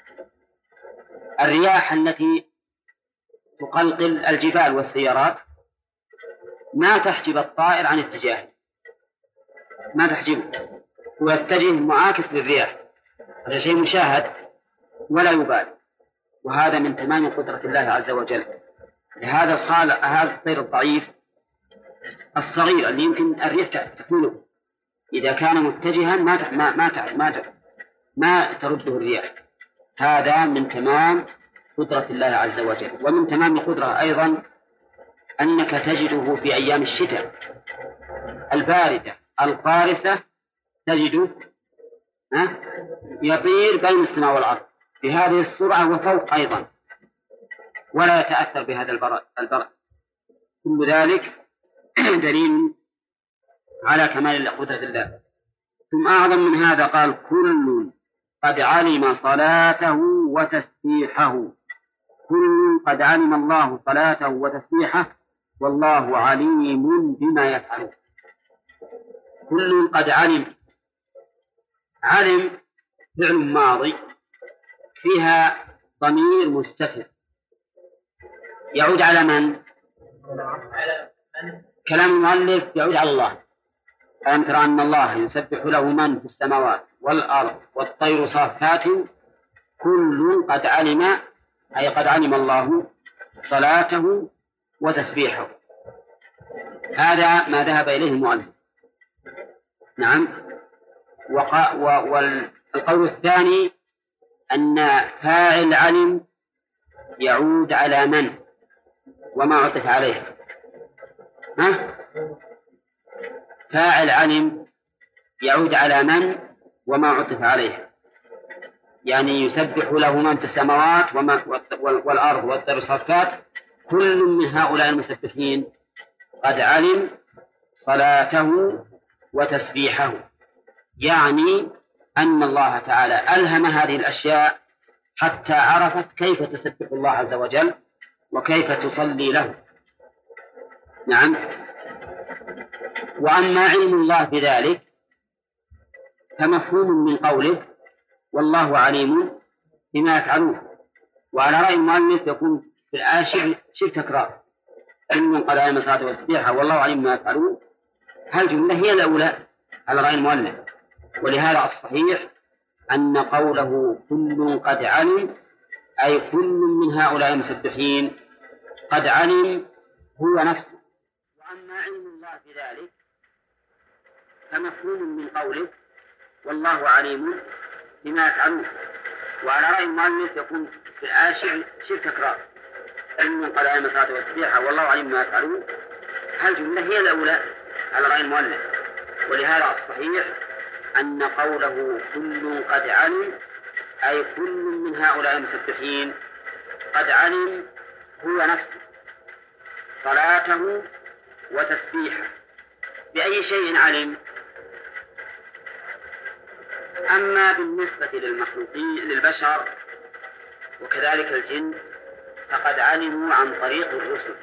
الرياح التي تقلقل الجبال والسيارات ما تحجب الطائر عن اتجاهه، ما تحجبه، ويتجه معاكس للرياح، هذا شيء مشاهد ولا يبالي، وهذا من تمام قدرة الله عز وجل. لهذا هذا الطير الضعيف الصغير اللي يمكن الريح تحمله إذا كان متجها ما ترده الرياح، هذا من تمام قدرة الله عز وجل. ومن تمام القدرة أيضا أنك تجده في أيام الشتاء الباردة القارسة، تجده يطير بين السماء والأرض بهذه السرعة وفوق أيضا، ولا يتأثر بهذا البرد. كل ذلك دليل على كمال قدرة الله. ثم أعظم من هذا قال كل قد علم صلاته وتسبيحه، كل قد علم الله صلاته وتسبيحه والله عليم بما يفعلون. كل قد علم فعل ماضي فيها ضمير مستتر يعود على من؟ كلام المؤلف يعود على الله. ألم تر أن الله يسبح له من في السماوات والأرض والطير صافات كل قد علم، أي قد علم الله صلاته وتسبيحه. هذا ما ذهب إليه المؤلف. نعم. والقول الثاني أن فاعل علم يعود على من وما عطف عليه. فاعل علم يعود على من وما عطف عليه، يعني يسبح له من في السماوات والأرض والطير صافات، كل من هؤلاء المسبحين قد علم صلاته وتسبيحه، يعني أن الله تعالى ألهم هذه الأشياء حتى عرفت كيف تسبح الله عز وجل وكيف تصلي له. نعم. وأما علم الله بذلك فمفهوم من قوله والله عليم بما يفعلون، وعلى رأي المؤلف يكون في الآية شبه تكرار، علم قد علم صلاته وتسبيحه والله عليم بما يفعلون. هالجملة هي الأولى على رأي المؤلف، ولهذا الصحيح أن قوله كل قد علم أي كل من هؤلاء المسبحين قد علم هو نفسه. وأما علم الله بذلك فمفهوم من قوله والله عليم بما يفعلون، وعلى رأي المؤلف يكون في الآية شبه تكرار، علم قد علم صلاته وتسبيحه والله عليم بما يفعلون. هالجملة هي الأولى على رأي المؤلف، ولهذا الصحيح أن قوله كل قد علم أي كل من هؤلاء المسبحين قد علم هو نفسه صلاته وتسبيحه. بأي شيء علم؟ أما بالنسبة للمخلوقين للبشر وكذلك الجن فقد علموا عن طريق الرسل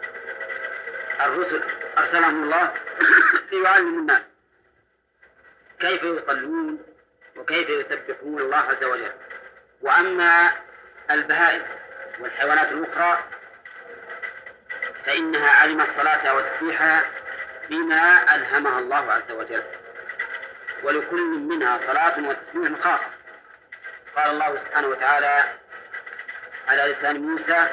أرسلهم الله ليعلموا الناس كيف يصلون وكيف يسبحون الله عز وجل. وأما البهائم والحيوانات الأخرى فإنها علمت الصلاة وتسبيحها بما ألهمها الله عز وجل، ولكل منها صلاة وتسبيح خاص. قال الله سبحانه وتعالى على لسان موسى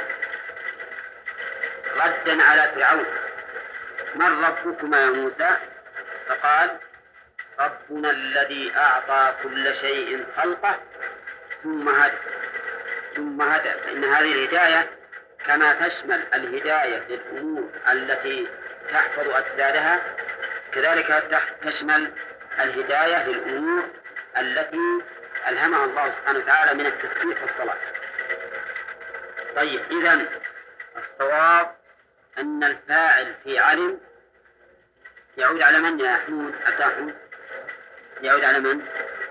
ردا على فرعون من ربكما يا موسى؟ فقال ربنا الذي أعطى كل شيء خلقه ثم هدى. فإن هذه الهداية كما تشمل الهداية للأمور التي تحفظ أجسادها كذلك تشمل الهداية للأمور التي ألهمها الله سبحانه وتعالى من التسبيح والصلاة. طيب، إذن الصواب أن الفاعل في علم يعود على من يا حمود؟ أتاحمود يعود على من؟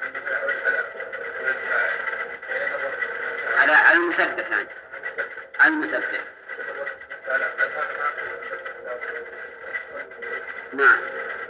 على المسبح، يعني على المسبح. نعم.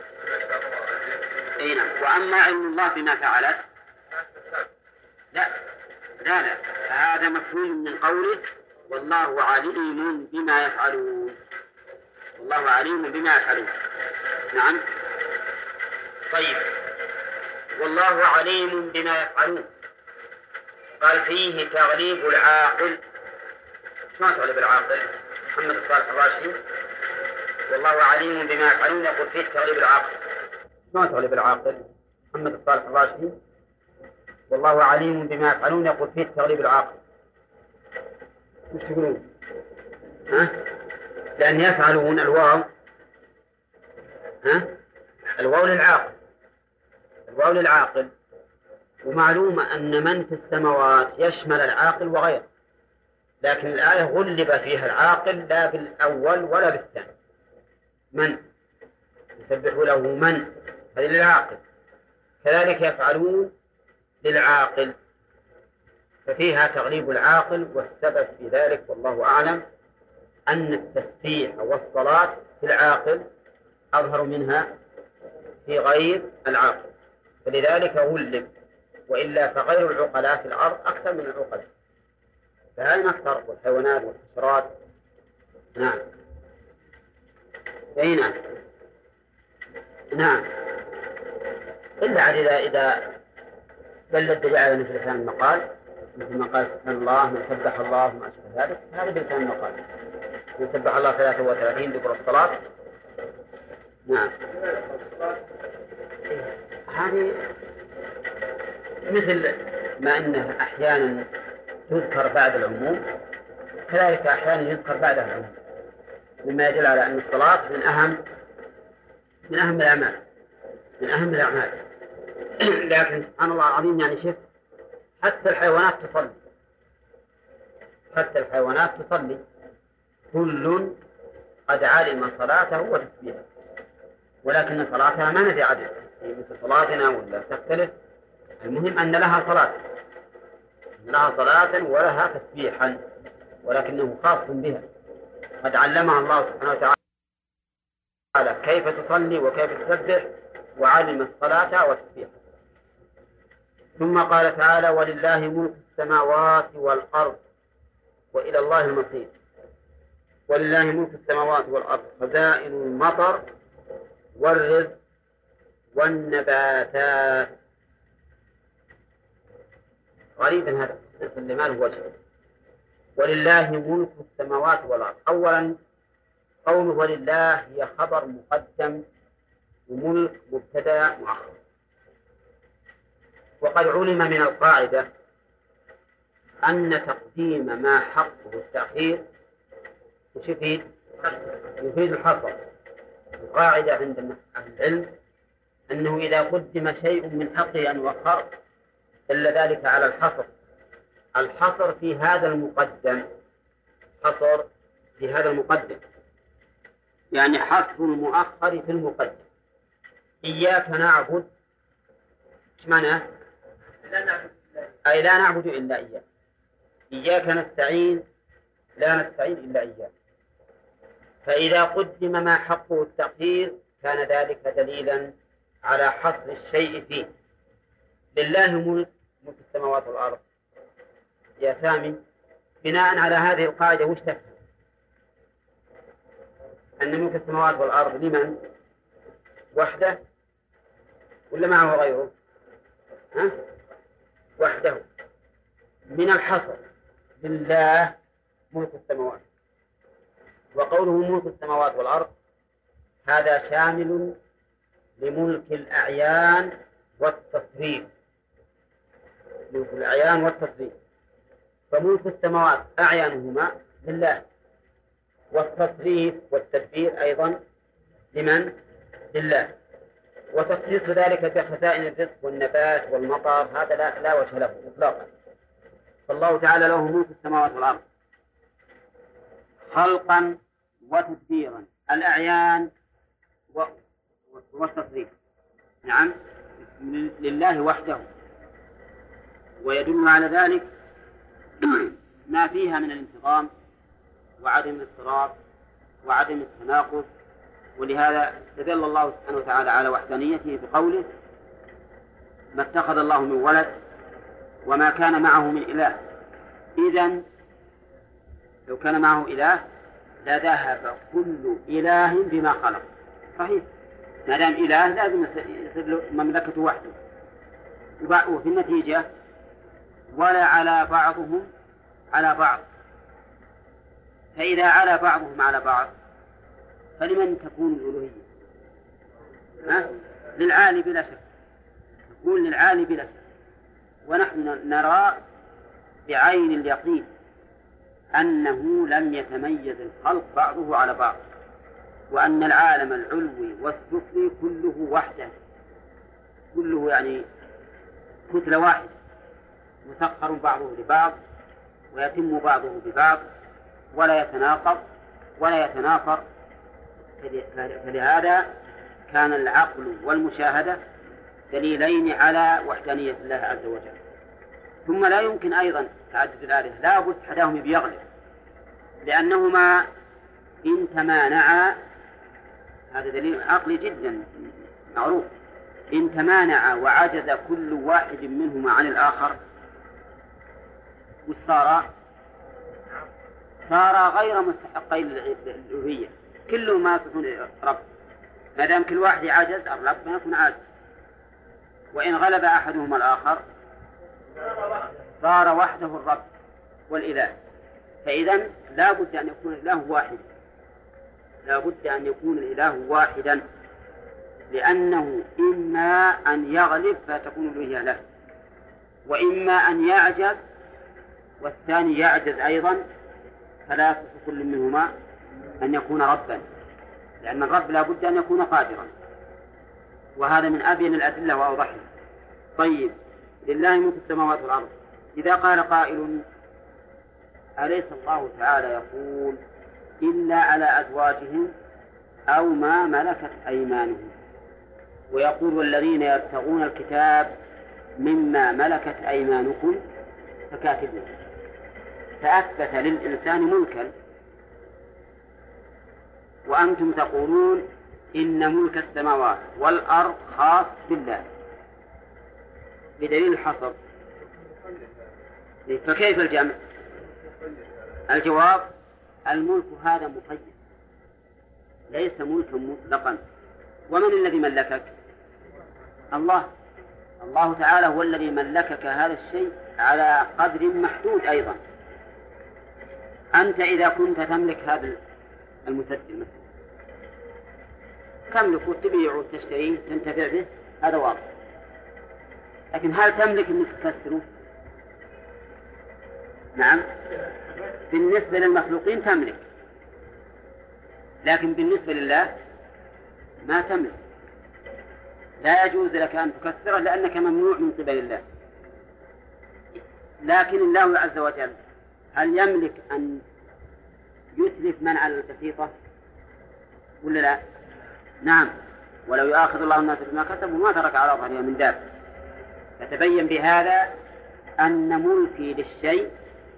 أي نعم. وأما علم الله بما فعلت لا فهذا مفهوم من قوله والله عليم بما يفعلون. والله عليم بما يفعلون. نعم. طيب، والله عليم بما يفعلون قال فيه تغليب العاقل. ما تغلب العاقل؟ محمد الصالح الراشدي والله عليم بما يفعلون يقول فيه تغليب العاقل. ما تغلب العاقل؟ محمد الصالح الراشدي والله عليم بما يفعلون يقول فيه تغليب العاقل. مش تقولون؟ لأن يفعلون الواو الواو للعاقل، ومعلوم أن من في السماوات يشمل العاقل وغيره، لكن الآية غلب فيها العاقل لا بالأول ولا بالثاني. من يسبح له من هذه للعاقل، كذلك يفعلون للعاقل، ففيها تغليب العاقل. والسبب في ذلك والله أعلم أن التسبيح والصلاة في العاقل أظهر منها في غير العاقل، فلذلك غلب. وإلا فغير العقلاء في الأرض أكثر من العقلاء، فهذا أكثر، والحيوانات والحشرات. نعم. أي نعم. إلا عاد إذا دل الدليل على مثل لسان المقال، مثل ما قال سبحان الله من سبح الله ما أشبه ذلك، هذا بلسان المقال. من سبح الله 33 دبر الصلاة. نعم. هذه مثل ما أنه أحيانا يذكر بعد العموم كذلك أحيانا يذكر بعد العموم، مما يدل على أن الصلاة من أهم الأعمال. لكن سبحان الله العظيم، يعني شوف حتى الحيوانات تصلي، كل قد علم صلاته وتسبيحه، ولكن صلاتها ما ندري عدد مثل صلاتنا ولا تختلف. المهم أن لها صلاة ولها تسبيحا، ولكنه خاص بها، قد علمها الله سبحانه وتعالى كيف تصلي وكيف تسبح، وعلم الصلاة والتسبيح. ثم قال تعالى: ولله ملك السماوات والأرض وإلى الله المصير. ولله ملك السماوات والأرض، خزائن المطر والرزق والنباتات. غريبا هذا التخصيص اللي ما له وجه. ولله ملك السماوات والأرض، أولا قوله ولله هي خبر مقدم، وملك مبتدأ مؤخر. وقد علم من القاعدة أن تقديم ما حقه التأخير يفيد الحصر. القاعدة عند أهل العلم أنه إذا قدم شيء من حقه أن يؤخر دل ذلك على الحصر. الحصر في هذا المقدم، حصر في هذا المقدم، يعني حصر المؤخر في المقدم. إياك نعبد، إيش معناه؟ أي لا نعبد إلا إياك. إياك نستعين، لا نستعين إلا إياك. فإذا قدم ما حقه التأخير كان ذلك دليلا على حصر الشيء فيه. لله ملك السماوات والأرض. يا سامي، بناء على هذه القاعدة وش تفهم؟ أن ملك السماوات والأرض لمن؟ وحده ولا معه غيره؟ وحده. من الحصر لله ملك السماوات. وقوله ملك السماوات والأرض هذا شامل لملك الأعيان والتصريف. ملك الأعيان والتصريف، فملك السماوات أعيانهما لله، والتصريف والتدبير أيضا لمن؟ لله. وتخصيص ذلك كخزائن الرزق والنبات والمطر هذا لا وجه له إطلاقا. فالله تعالى له ملك السماوات والأرض خلقا وتدبيرا، الأعيان والتصريف نعم لله وحده. ويدل على ذلك ما فيها من الانتظام وعدم الاضطراب وعدم التناقض. ولهذا استدل الله سبحانه وتعالى على وحدانيته بقوله: ما اتخذ الله من ولد وما كان معه من إله. إذن لو كان معه إله لذهب كل إله بما خلق. صحيح، ما دام إله لازم يصير له مملكته وحده. وفي النتيجة ولا على بعضهم على بعض. فإذا على بعضهم على بعض فلمن تكون الألوهية؟ للعالي بلا شك، تكون للعالي بلا شك. ونحن نرى بعين اليقين أنه لم يتميز الخلق بعضه على بعض، وأن العالم العلوي والسفلي كله وحده، كله يعني كتلة واحدة، مسخر بعضه لبعض ويتم بعضه ببعض ولا يتناقض ولا يتنافر. فلهذا كان العقل والمشاهدة دليلين على وحدانية الله عز وجل. ثم لا يمكن أيضا تعدد الآلهة، لا بد أحدهما بيغلب، لأنهما إن تمانعا، هذا دليل عقلي جدا معروف، إن تمانعا وعجز كل واحد منهما عن الآخر صار غير مستحقين للألوهية، كلهم ما يصفون رب. ما دام كل واحد عجز الرب ما يكون عاجز. وإن غلب أحدهما الآخر صار وحده الرب والإله. فإذا لا بد أن يكون الإله واحد، لا بد أن يكون الإله واحدا، لأنه إما أن يغلب فتكون الألوهية له، وإما أن يعجز والثاني يعجز أيضا، فلا يصح كل منهما أن يكون ربا، لأن الرب لا بد أن يكون قادرا. وهذا من أبين الأدلة وأوضحها. طيب، لله ملك السماوات إذا قال قائل: أليس الله تعالى يقول إلا على أزواجهم أو ما ملكت أيمانهم. ويقول والذين يبتغون الكتاب مما ملكت أيمانكم فكاتبوه، فأثبت للإنسان ملكا، وأنتم تقولون إن ملك السماوات والأرض خاص بالله بدليل الحصر. فكيف الجمع؟ الجواب الملك هذا مقيد ليس ملكا مطلقا. ومن الذي ملكك؟ الله تعالى هو الذي ملكك هذا الشيء على قدر محدود. أيضا أنت إذا كنت تملك هذا المسجل مثلا تملك وتبيع وتشتري تنتفع به، هذا واضح. لكن هل تملك أنك تكسره؟ نعم، بالنسبة للمخلوقين تملك، لكن بالنسبة لله ما تملك. لا يجوز لك أن تكسره لأنك ممنوع من قبل الله. لكن الله عز وجل هل يملك أن يتلف من على البسيطة ولا لا؟ نعم، ولو يؤاخذ الله الناس بما كسبوا ما ترك على ظهرها من دابة. فتبين بهذا أن ملكي للشيء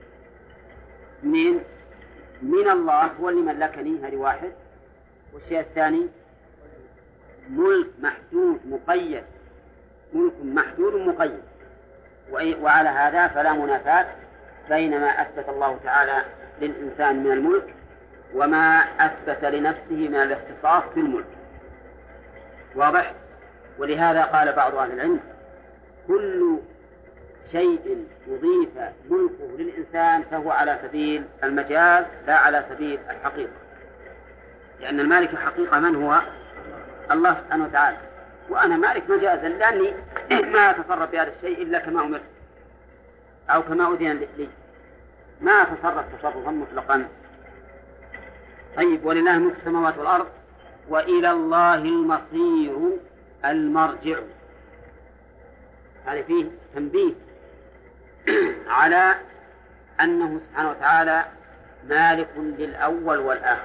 من الله هو اللي ملكني، هذه واحد. والشيء الثاني ملك محدود مقيد، ملك محدود مقيد. وعلى هذا فلا منافاة بين ما أثبت الله تعالى للإنسان من الملك وما أثبت لنفسه من الاختصاص بالملك. واضح؟ ولهذا قال بعض أهل العلم كل شيء يضيف ملكه للإنسان فهو على سبيل المجاز لا على سبيل الحقيقة، لأن المالك حقيقة من هو؟ الله سبحانه وتعالى. وأنا مالك مجازا لأني ما أتصرف بهذا الشيء إلا كما أمرت أو كما أذن لي، ما أتصرف تصرفا مطلقا. طيب، ولله ملك السماوات والأرض وإلى الله المصير المرجع. هذا فيه تنبيه على أنه سبحانه وتعالى مالك للأول والآخر.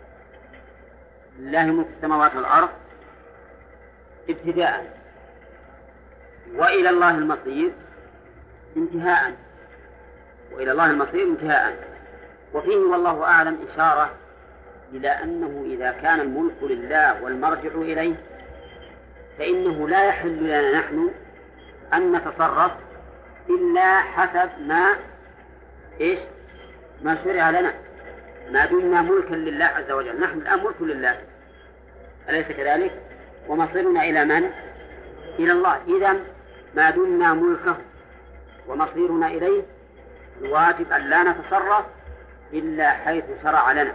لله ملك السماوات والأرض ابتداء، وإلى الله المصير انتهاء، وإلى الله المصير انتهاء. وفيه والله أعلم إشارة إلى أنه إذا كان الملك لله والمرجع إليه فإنه لا يحل لنا نحن أن نتصرف إلا حسب ما شرع لنا، ما دمنا ملكا لله عز وجل. نحن الآن ملك لله، أليس كذلك؟ ومصيرنا إلى من؟ إلى الله. إذن ما دمنا ملكه ومصيرنا إليه الواجب أن لا نتصرف إلا حيث شرع لنا،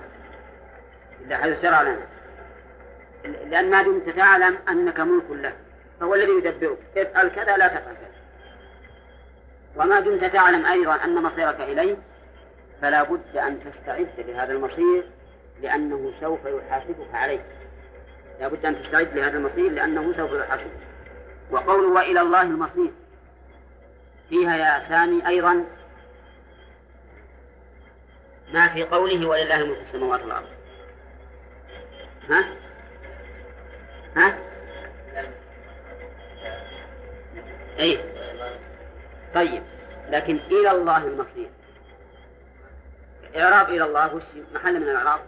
لأن ما دمت تعلم أنك ملك له فهو الذي يدبرك، افعل كذا لا تفعل كذا. وما دمت تعلم أيضا أن مصيرك إليه فلا بد أن تستعد لهذا المصير لأنه سوف يحاسبك عليه. لا بد أن تستعد لهذا المصير لأنه سوف يحاسبك. وقوله وإلى الله المصير فيها يا سامي أيضا ما في قوله ولله ملك السماوات والأرض. ها؟ أي طيب، لكن إلى الله المصير، إعراب إلى الله وش محل من الإعراب؟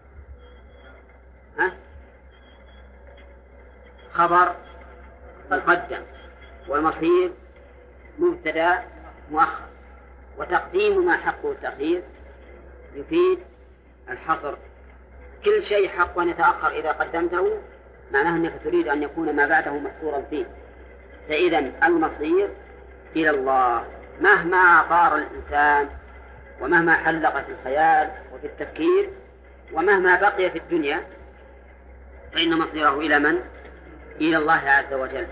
خبر مقدم، والمصير مبتدأ مؤخر، وتقديم ما حقه التأخير يفيد الحصر. كل شيء حق أن يتأخر إذا قدمته معناه أنك تريد أن يكون ما بعده محصورا فيه. فإذا المصير إلى الله مهما طار الإنسان ومهما حلق في الخيال وفي التفكير ومهما بقي في الدنيا فإن مصيره إلى من؟ إلى الله عز وجل،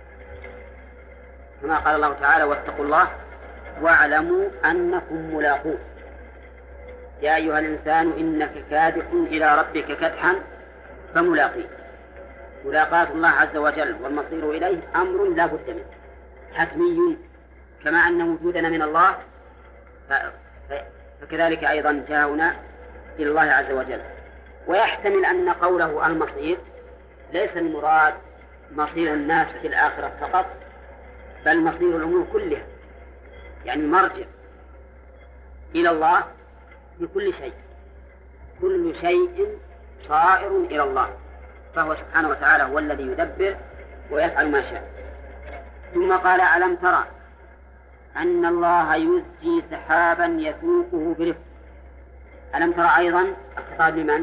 كما قال الله تعالى واتقوا الله واعلموا أنكم ملاقوه يا أيها الإنسان إنك كادح إلى ربك كدحا فملاقيه. ملاقاة الله عز وجل والمصير إليه أمر لا بد منه حتمي، كما أن وجودنا من الله فكذلك أيضا جاءنا إلى الله عز وجل. ويحتمل أن قوله المصير ليس المراد مصير الناس في الآخرة فقط، بل مصير الأمور كلها، يعني المرجع إلى الله بكل شيء، كل شيء صائر إلى الله، فهو سبحانه وتعالى هو الذي يدبر ويفعل ما شاء. ثم قال ألم ترى أن الله يزجي سحابا يسوقه برفق. ألم ترى أيضا الخطاب لمن؟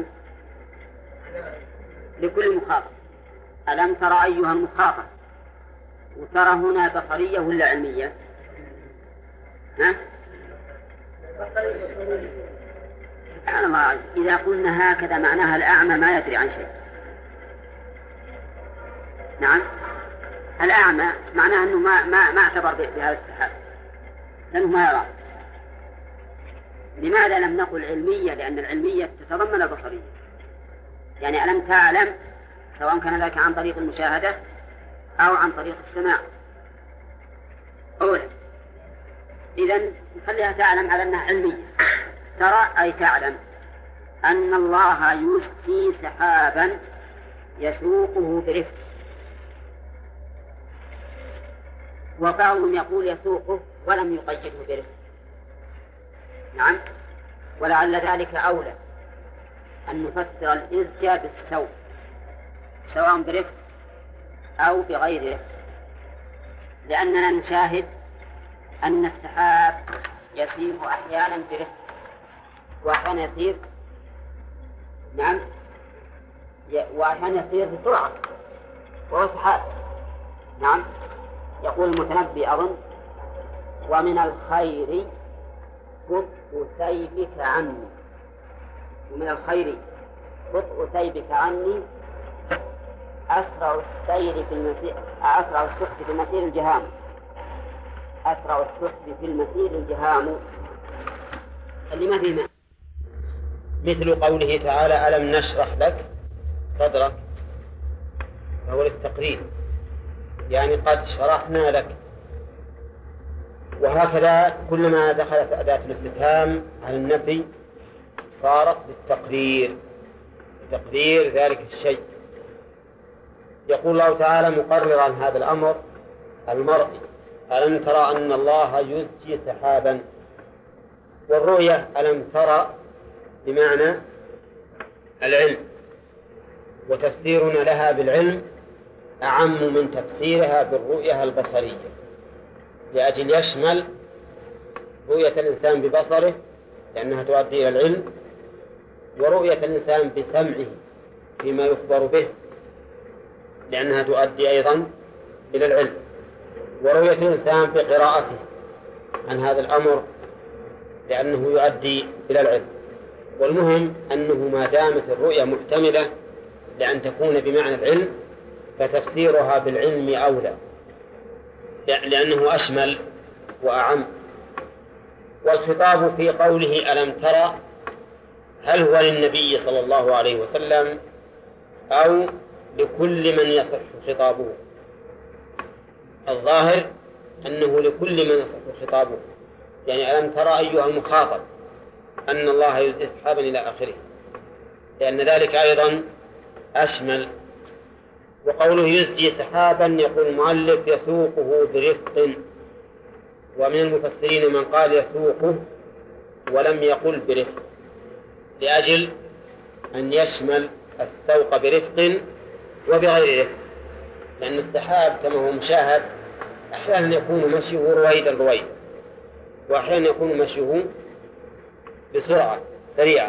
لكل مخاطب. ألم ترى أيها المخاطب، وترى هنا بصرية ولا علمية؟ ها؟ سبحان الله، إذا قلنا هكذا معناها الأعمى ما يدري عن شيء. نعم، الأعمى معناه أنه ما اعتبر بهذا السحاب لأنه ما يرى. لماذا لم نقل علمية؟ لأن العلمية تتضمن البصرية. يعني ألم تعلم، سواء كان ذلك عن طريق المشاهدة أو عن طريق السماع أولا. إذن نخليها تعلم على أنها علمية. ترى أي تعلم أن الله يزجي سحابا يسوقه برفق. وبعضهم يقول يسوقه ولم يقيده برفق. نعم، ولعل ذلك أولى أن نفسر الإزجاء بالسوق، سواء برفق أو بغير رفق، لأننا نشاهد أن السحاب يسير أحيانا برفق وأحيانا يسير وأحيانا يسير بسرعة وهو سحاب. نعم، يقول المتنبي أظن: ومن الخير بطء سيفك عني، ومن الخير بطء سيفك عني أسرع السير في المسير، أسرع السحب في المسير الجهام، أسرع السحب في المسير الجهام. اللي ما فيه مثل قوله تعالى: ألم نشرح لك صدرك، فهو للتقرير، يعني قد شرحنا لك. وهكذا كلما دخلت أداة الاستفهام على النفي صارت بالتقرير، بتقرير ذلك الشيء. يقول الله تعالى مقررا هذا الأمر المرئي: ألم ترى أن الله يزجي سحابا. والرؤية ألم ترى بمعنى العلم، وتفسيرنا لها بالعلم أعم من تفسيرها بالرؤية البصرية، لأجل يشمل رؤية الإنسان ببصره لأنها تؤدي إلى العلم، ورؤية الإنسان بسمعه فيما يخبر به لأنها تؤدي أيضا إلى العلم، ورؤية الإنسان بقراءته عن هذا الأمر لأنه يؤدي إلى العلم. والمهم أنه ما دامت الرؤية محتملة لأن تكون بمعنى العلم فتفسيرها بالعلم أولى، لأنه أشمل وأعم. والخطاب في قوله ألم ترى هل هو للنبي صلى الله عليه وسلم أو لكل من يصح خطابه؟ الظاهر أنه لكل من يصح خطابه، يعني ألم ترى أيها المخاطب أن الله يزجي سحابا إلى آخره، لأن ذلك أيضا أشمل. وقوله يزجي سحابا يقول المؤلف يسوقه برفق، ومن المفسرين من قال يسوقه ولم يقل برفق، لأجل أن يشمل السوق برفق وبغير رفق، لأن السحاب كما هو مشاهد أحيانا يكون مشيه رويدا رويدا، وأحيانا يكون مشيه بسرعة سريعة،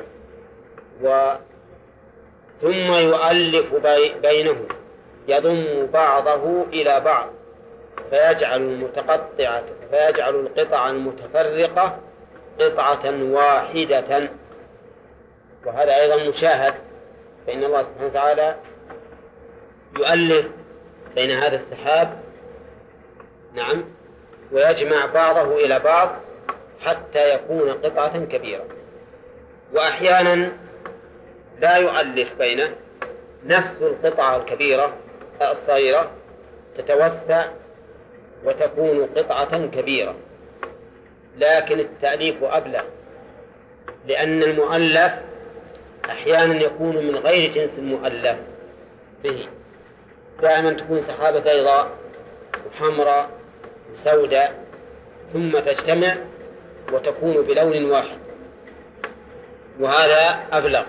ثم يؤلف بينه، يضم بعضه إلى بعض فيجعل القطع المتفرقة قطعة واحدة، وهذا أيضا مشاهد. فإن الله سبحانه وتعالى يؤلف بين هذا السحاب، نعم، ويجمع بعضه إلى بعض حتى يكون قطعة كبيرة. وأحيانا لا يؤلف بينه، نفس القطعة الكبيرة الصغيرة تتوسع وتكون قطعة كبيرة، لكن التأليف أبلغ، لأن المؤلف أحيانا يكون من غير جنس المؤلف به، دائما تكون سحابة بيضاء وحمراء وسوداء ثم تجتمع وتكون بلون واحد، وهذا أبلغ.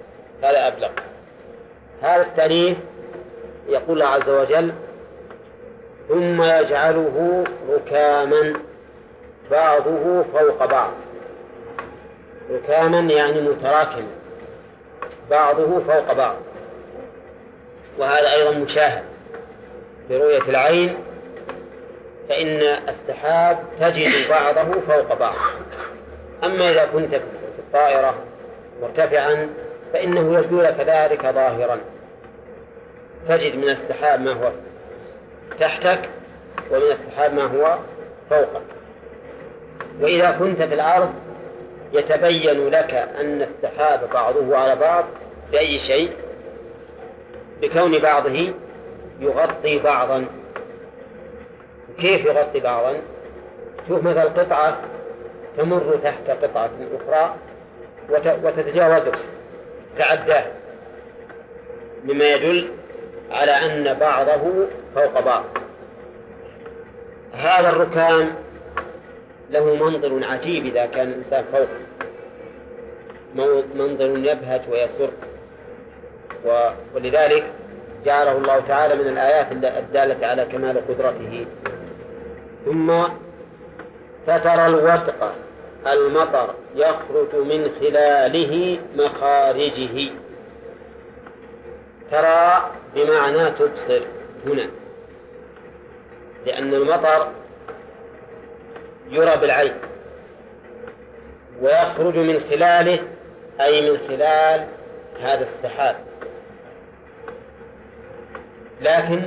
هذا التأليف يقول الله عز وجل: ثم يجعله ركاما بعضه فوق بعض. ركاما يعني متراكما، بعضه فوق بعض، وهذا أيضا مشاهد برؤية العين، فإن السحاب تجد بعضه فوق بعض. أما إذا كنت في الطائرة مرتفعا فإنه يبدو لك ذلك ظاهرا، تجد من السحاب ما هو تحتك ومن السحاب ما هو فوقك. وإذا كنت في الأرض يتبين لك أن السحاب بعضه على بعض بأي شيء؟ بكون بعضه يغطي بعضا. كيف يغطي بعضا؟ شوف مثل قطعة تمر تحت قطعة أخرى وتتجاوزه، تعداه، مما يدل على أن بعضه فوق بعض. هذا الركام له منظر عجيب إذا كان الإنسان فوق، منظر يبهج ويسر، ولذلك جعله الله تعالى من الآيات الدالة على كمال قدرته. ثم فترى الودق المطر يخرج من خلاله مخارجه. ترى بمعنى تبصر هنا، لأن المطر يرى بالعين، ويخرج من خلاله أي من خلال هذا السحاب. لكن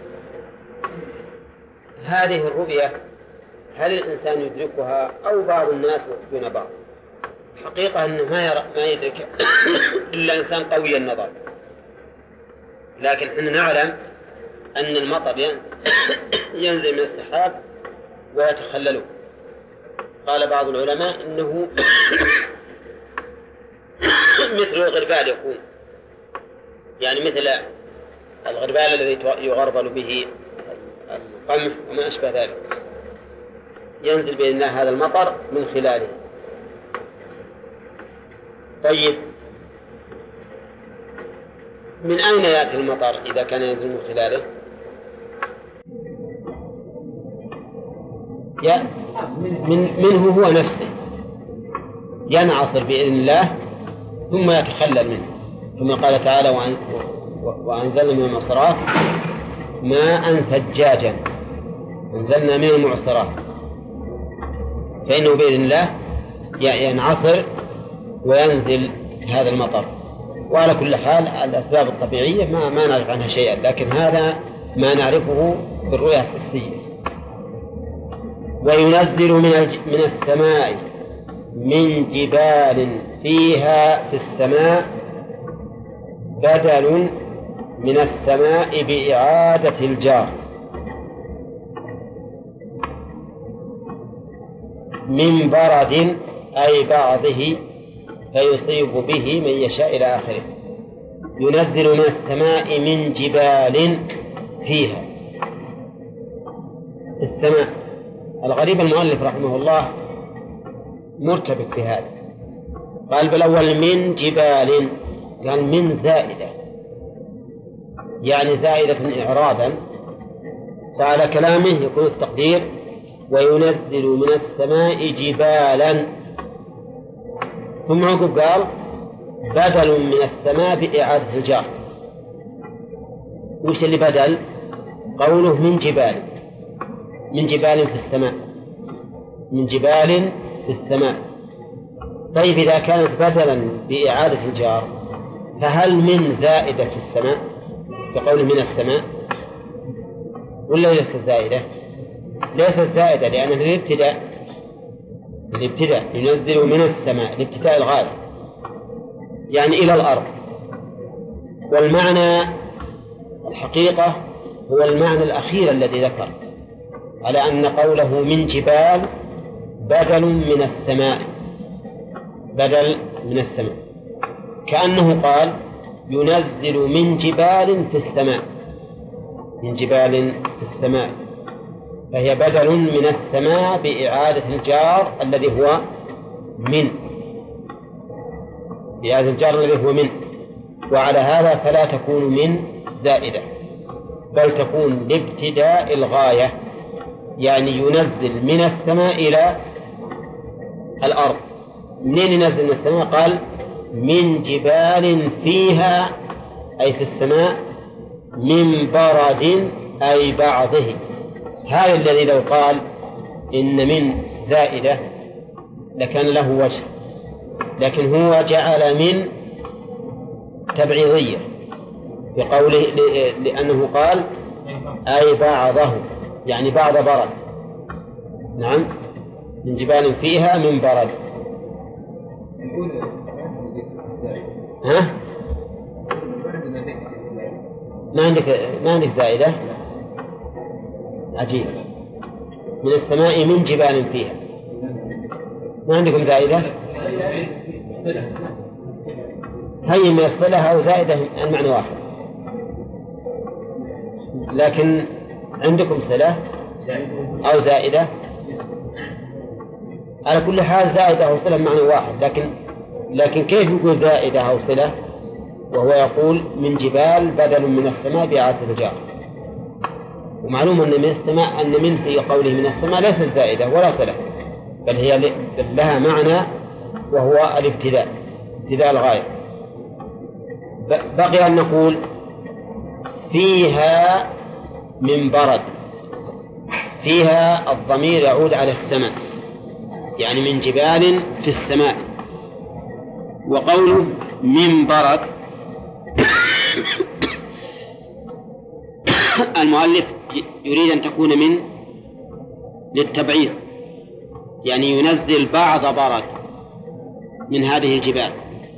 هذه الرؤية هل الإنسان يدركها أو بعض الناس دون بعض؟ حقيقة أنه ما يدرك إلا إنسان قوي النظر، لكن إحنا نعلم أن المطر ينزل من السحاب ويتخلله. قال بعض العلماء إنه مثل الغربال يكون، يعني مثل الغربال الذي يغربل به القمح وما أشبه ذلك، ينزل بإذن الله هذا المطر من خلاله. طيب، من أين يأتي المطر إذا كان ينزل من خلاله؟ منه هو نفسه، ينعصر بإذن الله ثم يتخلل منه، ثم قال تعالى: وأنزلنا من المعصرات ماء ثجاجا. أنزلنا من المعصرات، فإنه بإذن الله ينعصر وينزل هذا المطر. وعلى كل حال الأسباب الطبيعية ما نعرف عنها شيئا، لكن هذا ما نعرفه بالرؤية الحسية. وينزل من السماء من جبال فيها في السماء بدل من السماء بإعادة الجار، من برد أي بعضه فيصيب به من يشاء إلى آخره. ينزل من السماء من جبال فيها السماء. الغريب المؤلف رحمه الله مرتبط في هذا، قال بالأول من جبال، قال من زائدة، يعني زائدة إعرابا، فعلى كلامه يكون التقدير: وينزل من السماء جبالا. ثم عقب قال: بدل من السماء بإعادة الجار. وش اللي بدل؟ قوله من جبال، من جبال في السماء، من جبال في السماء. طيب، إذا كانت بدلا بإعادة الجار فهل من زائدة في السماء بقوله من السماء ولا ليست زائدة؟ ليست زائدة، لأن الابتداء ينزل من السماء، الابتداء الغاية يعني إلى الأرض. والمعنى الحقيقة هو المعنى الأخير الذي ذكر، على أن قوله من جبال بدل من السماء، بدل من السماء، كأنه قال ينزل من جبال في السماء، من جبال في السماء، فهي بدل من السماء بإعادة الجار الذي هو من، بإعادة الجار الذي هو من. وعلى هذا فلا تكون من زائدة، بل تكون لابتداء الغاية، يعني ينزل من السماء إلى الأرض. منين ينزل من السماء؟ قال من جبال فيها، أي في السماء، من برد أي بعضه. هذا الذي لو قال إن من زائدة لكان له وجه، لكن هو جعل من تبعيضية بقوله، لأنه قال أي بعضه، يعني بعض برد. نعم، من جبال فيها من برد. ها؟ ما عندك زائدة؟ عجيب. من السماء من جبال فيها، ما عندكم زائدة؟ هي من الصلة أو زائدة المعنى واحد، لكن عندكم صلة أو زائدة. على كل حال زائدة أو صلة معنى واحد، لكن كيف يقول زائدة أو صلة وهو يقول من جبال بدل من السماء بإعادة الجار؟ ومعلوم أن من السماء، أن من في قوله من السماء ليست زائدة ولا صلة، بل هي لها معنى وهو الابتداء، ابتداء الغاية. بقي أن نقول فيها من برد. فيها الضمير يعود على السماء، يعني من جبال في السماء. وقوله من برد المؤلف يريد أن تكون من للتبعيض، يعني ينزل بعض برد من هذه الجبال.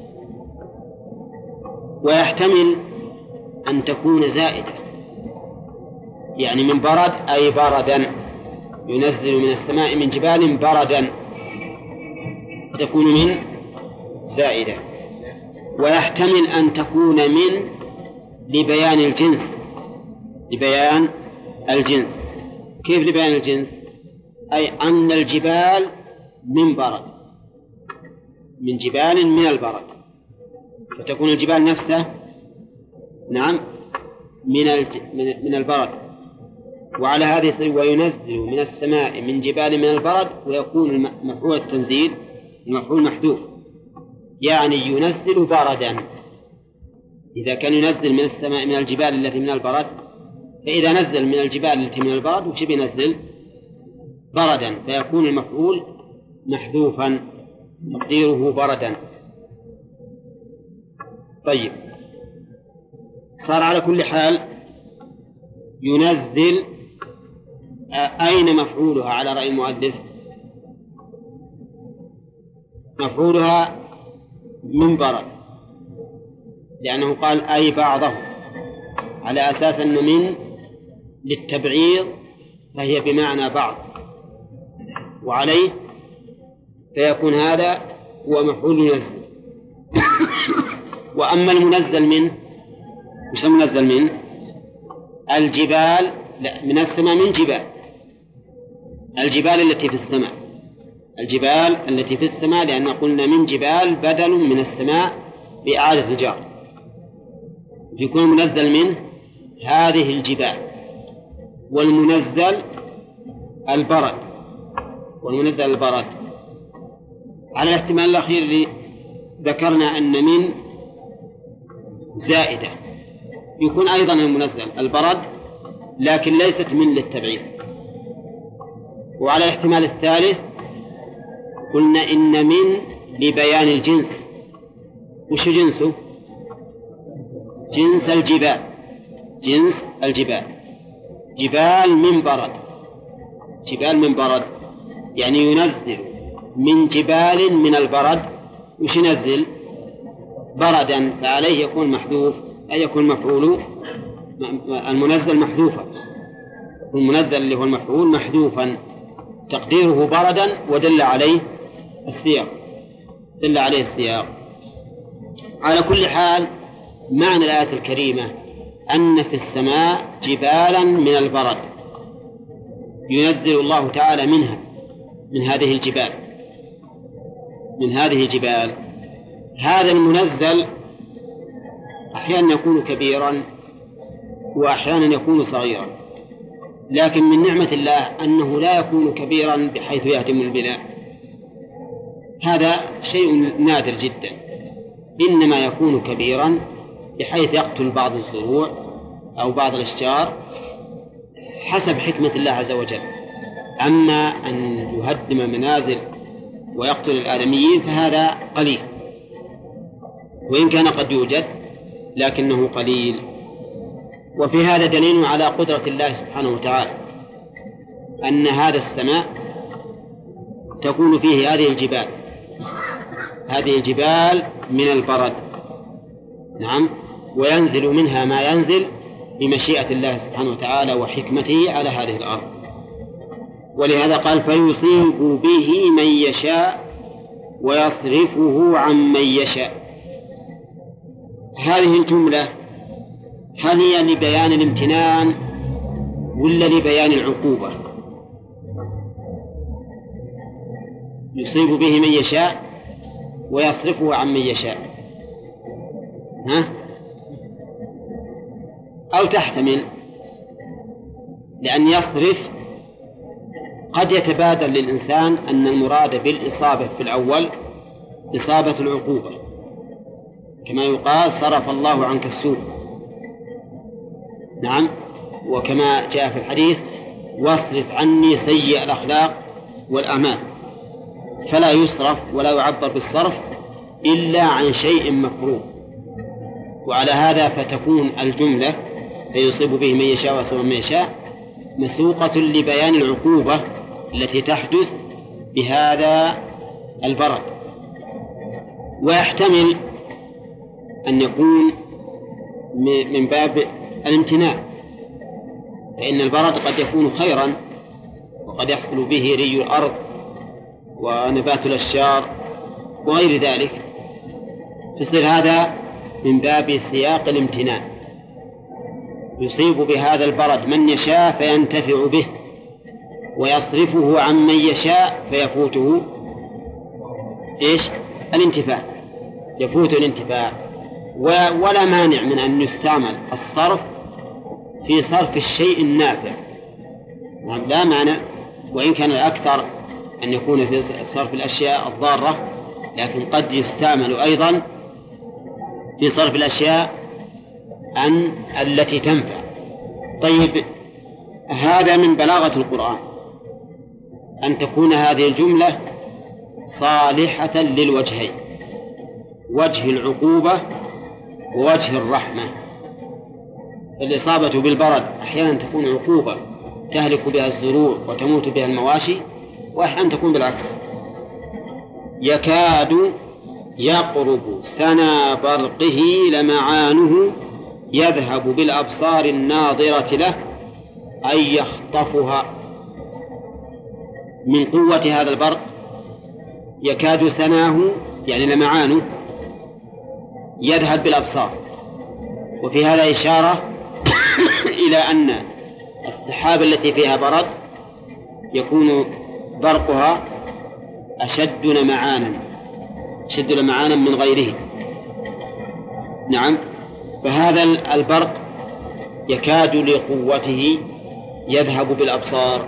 ويحتمل أن تكون زائدة، يعني من برد أي بردا، ينزل من السماء من جبال بردا، تكون من زائدة. ويحتمل أن تكون من لبيان الجنس، لبيان الجنس. كيف لبيان الجنس؟ أي أن الجبال من برد، من جبال من البرد، فتكون الجبال نفسها نعم من البرد. وعلى هذه يصير وينزل من السماء من جبال من البرد، ويكون مفعول التنزيل المفعول محذوف، يعني ينزل بردا. إذا كان ينزل من السماء من الجبال التي من البرد، فإذا نزل من الجبال التي من البرد وش بينزل؟ بردا، فيكون المفعول محذوفا تقديره بردا. طيب، صار على كل حال ينزل أين مفعولها على رأي المؤلف؟ مفعولها من برد، لأنه قال أي بعضه، على أساس أن من للتبعيض فهي بمعنى بعض، وعليه فيكون هذا هو مفعول ينزل. وأما المنزل منه، مش المنزل منه الجبال، لا، من السماء من جبال، الجبال التي في السماء، الجبال التي في السماء، لأن قلنا من جبال بدل من السماء بإعادة الجار، يكون منزل منه هذه الجبال. والمنزل البرد، والمنزل البرد. على الاحتمال الأخير اللي ذكرنا أن من زائدة، يكون أيضا المنزل البرد لكن ليست من للتبعيض. وعلى الاحتمال الثالث قلنا إن من لبيان الجنس. وش جنسه؟ جنس الجبال، جنس الجبال، جبال من برد، جبال من برد، يعني ينزل من جبال من البرد. وش ينزل؟ بردا، فعليه يكون محذوف، أي يكون مفعول المنزل محذوفا، المنزل اللي هو المفعول محذوفا تقديره بردا، ودل عليه السياق. دل عليه السياق. على كل حال معنى الآية الكريمة أن في السماء جبالا من البرد ينزل الله تعالى منها، من هذه الجبال. هذا المنزل أحيانا يكون كبيرا وأحيانا يكون صغيرا، لكن من نعمة الله أنه لا يكون كبيرا بحيث يهدم البناء، هذا شيء نادر جدا، إنما يكون كبيرا بحيث يقتل بعض الزروع أو بعض الأشجار حسب حكمة الله عز وجل. أما أن يهدم منازل ويقتل الآدميين فهذا قليل، وإن كان قد يوجد لكنه قليل. وفي هذا دليل على قدرة الله سبحانه وتعالى، أن هذا السماء تكون فيه هذه الجبال من البرد، نعم، وينزل منها ما ينزل بمشيئة الله سبحانه وتعالى وحكمته على هذه الأرض. ولهذا قال فيصيب به من يشاء ويصرفه عن من يشاء. هذه الجملة هل هي لبيان الامتنان ولا لبيان العقوبة؟ يصيب به من يشاء ويصرفه عن من يشاء، أو تحتمل، لأن يصرف قد يتبادل للإنسان أن المراد بالإصابة في الأول إصابة العقوبة، كما يقال صرف الله عنك السوء، نعم، وكما جاء في الحديث واصرف عني سيء الأخلاق والأعمال، فلا يصرف ولا يعبر بالصرف إلا عن شيء مكروه. وعلى هذا فتكون الجملة فيصيب به من يشاء ويصرف من يشاء مسوقة لبيان العقوبة التي تحدث بهذا البرد. ويحتمل أن يكون من باب الامتناع، فإن البرد قد يكون خيرا وقد يحصل به ري الأرض ونبات الأشجار وغير ذلك، فيصير هذا من باب سياق الامتنان. يصيب بهذا البرد من يشاء فينتفع به، ويصرفه عن من يشاء فيفوته الانتفاع، يفوت الانتفاع. ولا مانع من أن يستعمل الصرف في صرف الشيء النافع، لا مانع، وإن كان الأكثر أن يكون في صرف الأشياء الضارة، لكن قد يستعمل أيضا في صرف الأشياء التي تنفع. طيب، هذا من بلاغة القرآن أن تكون هذه الجملة صالحة للوجهين، وجه العقوبة ووجه الرحمة. الإصابة بالبرد أحيانا تكون عقوبة تهلك بها الزروع وتموت بها المواشي، وأحيانا تكون بالعكس. يكاد يقرب سنا برقه لمعانه يذهب بالأبصار الناظرة له أي يخطفها. من قوة هذا البرق يكاد سناه يعني لمعانه يذهب بالأبصار. وفي هذا إشارة إلى أن السحاب التي فيها برد يكون برقها أشد لمعانا من غيره، نعم. فهذا البرق يكاد لقوته يذهب بالأبصار.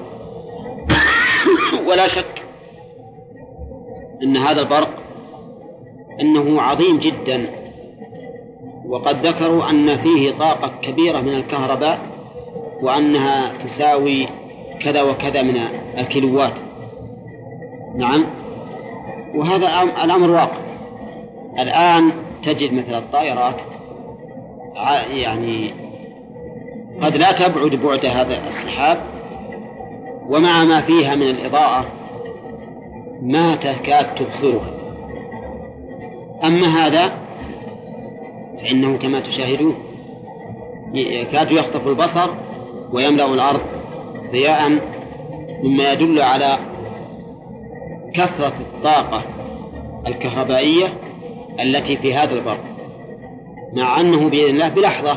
ولا شك أن هذا البرق أنه عظيم جدا، وقد ذكروا أن فيه طاقة كبيرة من الكهرباء وأنها تساوي كذا وكذا من الكيلوات، نعم. وهذا الأمر واقع. الآن تجد مثل الطائرات يعني قد لا تبعد بعد هذا السحاب، ومع ما فيها من الإضاءة ما تكاد تبصرها. أما هذا فإنه كما تشاهدون يكاد يخطف البصر ويملأ الأرض ضياء، مما يدل على كثرة الطاقة الكهربائية التي في هذا البرق، مع أنه بإذن الله بلحظة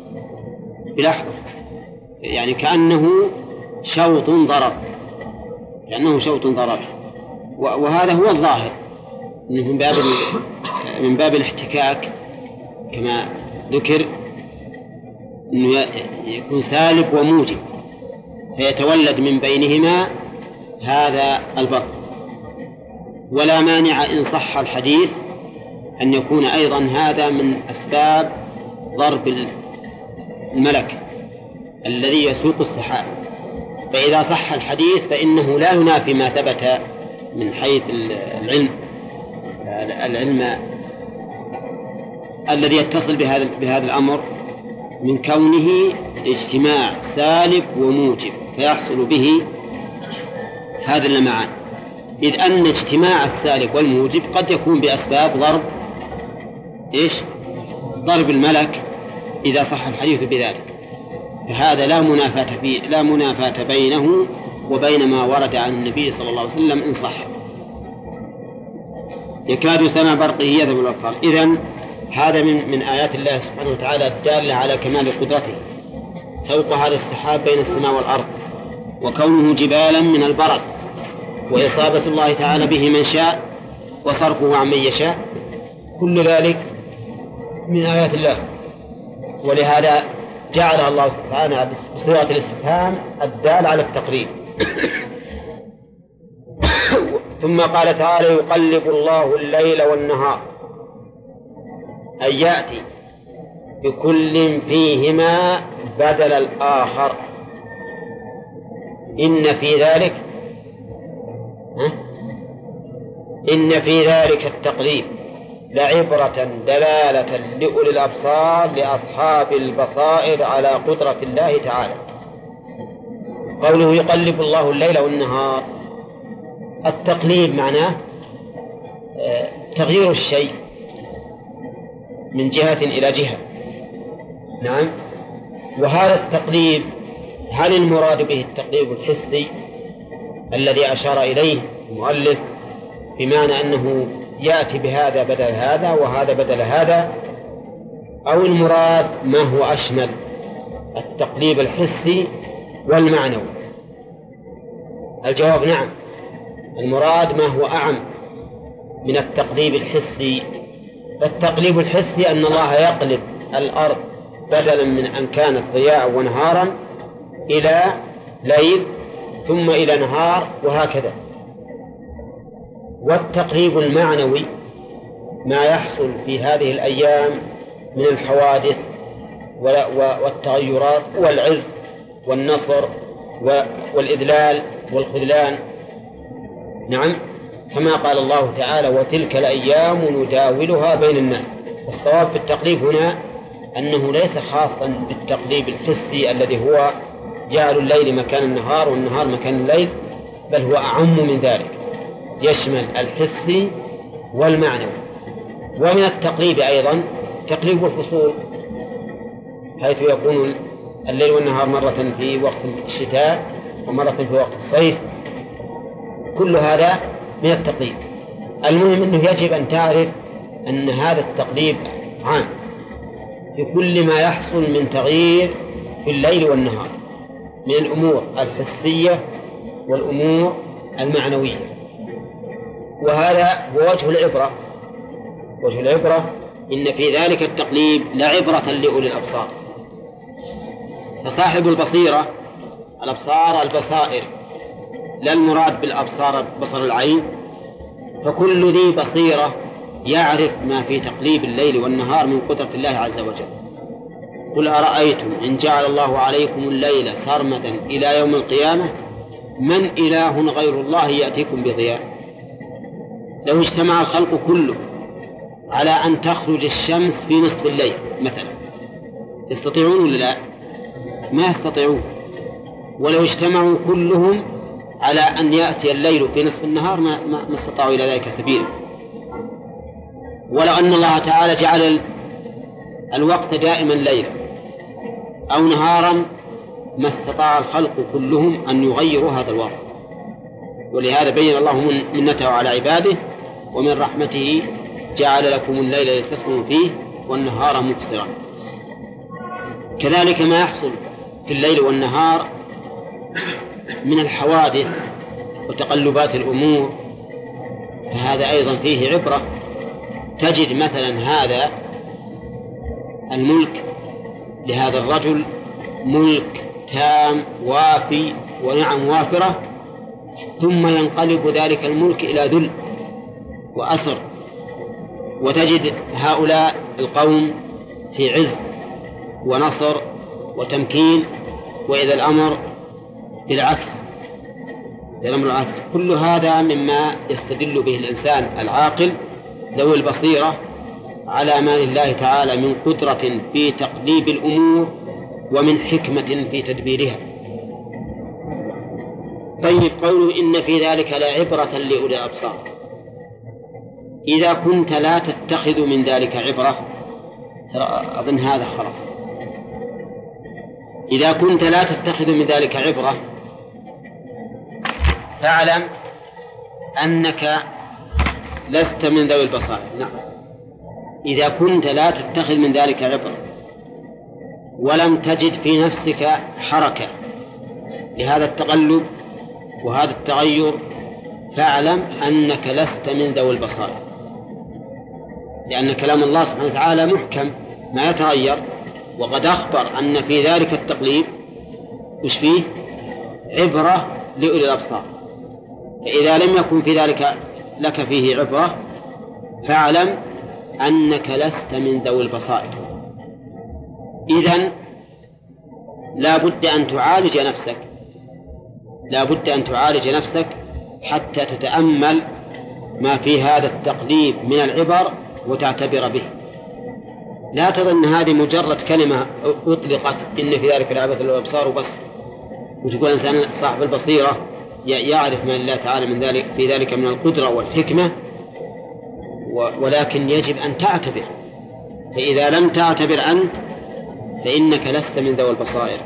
يعني كأنه شوط ضرب، وهذا هو الظاهر من باب الاحتكاك كما ذكر، أنه يكون سالب وموجب فيتولد من بينهما هذا البرق. ولا مانع إن صح الحديث أن يكون أيضا هذا من أسباب ضرب الملك الذي يسوق السحاب، فإذا صح الحديث فإنه لا ينافي ما ثبت من حيث العلم الذي يتصل بهذا الأمر من كونه اجتماع سالب وموجب فيحصل به هذا اللمعان، إذ أن اجتماع السالب والموجب قد يكون بأسباب ضرب الملك إذا صح الحديث بذلك، فهذا لا منافاة بينه وبين ما ورد عن النبي صلى الله عليه وسلم إن صح. يكاد سمع برقه يذهب بالأبصار. إذن هذا من آيات الله سبحانه وتعالى الدالة على كمال قدرته، سوق هذا السحاب بين السماء والأرض، وكونه جبالا من البرد، وإصابة الله تعالى به من شاء وصرفه عن من يشاء، كل ذلك من آيات الله. ولهذا جعل الله سبحانه بصيغة الاستفهام الدال على التقريب. ثم قال تعالى: يقلب الله الليل والنهار، أن يأتي بكل فيهما بدل الآخر. إن في ذلك التقليب لعبرة دلالة لأولي الأبصار لأصحاب البصائر على قدرة الله تعالى. قوله يقلب الله الليل والنهار، التقليب معناه تغيير الشيء من جهة إلى جهة. نعم. وهذا التقليب هل المراد به التقليب الحسي الذي أشار إليه المؤلف بمعنى أنه يأتي بهذا بدل هذا وهذا بدل هذا، أو المراد ما هو أشمل، التقليب الحسي والمعنوي؟ الجواب نعم، المراد ما هو أعم من التقليب الحسي. فالتقليب الحسي أن الله يقلب الأرض بدلا من أن كانت ضياء ونهارا إلى ليل ثم إلى نهار وهكذا. والتقليب المعنوي ما يحصل في هذه الأيام من الحوادث والتغيرات والعز والنصر والإذلال والخذلان. نعم، كما قال الله تعالى: وتلك الأيام نداولها بين الناس. الصواب في التقليب هنا أنه ليس خاصا بالتقليب الحسي الذي هو جعل الليل مكان النهار والنهار مكان الليل، بل هو أعم من ذلك، يشمل الحسي والمعنوي. ومن التقليب أيضا تقليب الفصول، حيث يكون الليل والنهار مرة في وقت الشتاء ومرة في وقت الصيف، كل هذا من التقليب. المهم أنه يجب أن تعرف أن هذا التقليب عام في كل ما يحصل من تغيير في الليل والنهار من الأمور الحسية والأمور المعنوية. وهذا هو وجه العبرة. وجه العبرة إن في ذلك التقليب لعبرة لأولي الأبصار. فصاحب البصيرة، الأبصار البصائر، لا المراد بالأبصار بصر العين، فكل ذي بصيرة يعرف ما في تقليب الليل والنهار من قدرة الله عز وجل. قل أرأيتم إن جعل الله عليكم الليل سرمدا إلى يوم القيامة من إله غير الله يأتيكم بضياء. لو اجتمع الخلق كله على أن تخرج الشمس في نصف الليل مثلا، يستطيعون ولا لا؟ ما يستطيعون. ولو اجتمعوا كلهم على أن يأتي الليل في نصف النهار ما استطاعوا إلى ذلك سبيلا. ولو أن الله تعالى جعل الوقت دائما ليلا أو نهارا ما استطاع الخلق كلهم أن يغيروا هذا الوقت. ولهذا بين الله منته على عباده ومن رحمته جعل لكم الليل لتسكنوا فيه والنهار مبصرا. كذلك ما يحصل في الليل والنهار من الحوادث وتقلبات الأمور فهذا أيضا فيه عبرة. تجد مثلا هذا الملك لهذا الرجل ملك تام وافي ونعم وافرة، ثم ينقلب ذلك الملك إلى ذل وأسر، وتجد هؤلاء القوم في عز ونصر وتمكين، وإذا الأمر بالعكس كل هذا مما يستدل به الإنسان العاقل ذوي البصيرة على ما لله تعالى من قدرة في تقليب الأمور ومن حكمة في تدبيرها. طيب، قوله إن في ذلك لعبرة لأولي الأبصار، إذا كنت لا تتخذ من ذلك عبرة، أظن هذا خلاص، إذا كنت لا تتخذ من ذلك عبرة فاعلم أنك لست من ذوي البصائر. نعم، إذا كنت لا تتخذ من ذلك عبرة ولم تجد في نفسك حركة لهذا التقلب وهذا التغير فاعلم أنك لست من ذوي البصائر، لأن كلام الله سبحانه وتعالى محكم ما يتغير، وقد أخبر أن في ذلك التقليب وش فيه عبرة لأولي الأبصار. فإذا لم يكن في ذلك لك فيه عبرة فاعلم أنك لست من ذوي البصائر. إذن لا بد أن تعالج نفسك حتى تتأمل ما في هذا التقليب من العبر وتعتبر به. لا تظن هذه مجرد كلمة أطلقت إن في ذلك العبرة للأبصار وبس، وتكون إنسان صاحب البصيرة يعرف ما لله تعالى من ذلك في ذلك من القدرة والحكمة، ولكن يجب أن تعتبر، فإذا لم تعتبر أنت فإنك لست من ذوي البصائر.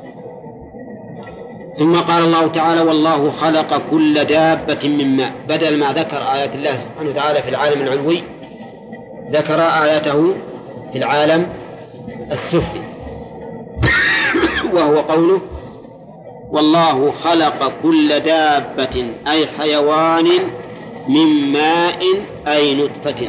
ثم قال الله تعالى والله خلق كل دابة من ماء، بدل ما ذكر آيات الله سبحانه وتعالى في العالم العلوي ذكر آياته في العالم السفلي وهو قوله والله خلق كل دابة أي حيوان من ماء أي نطفة.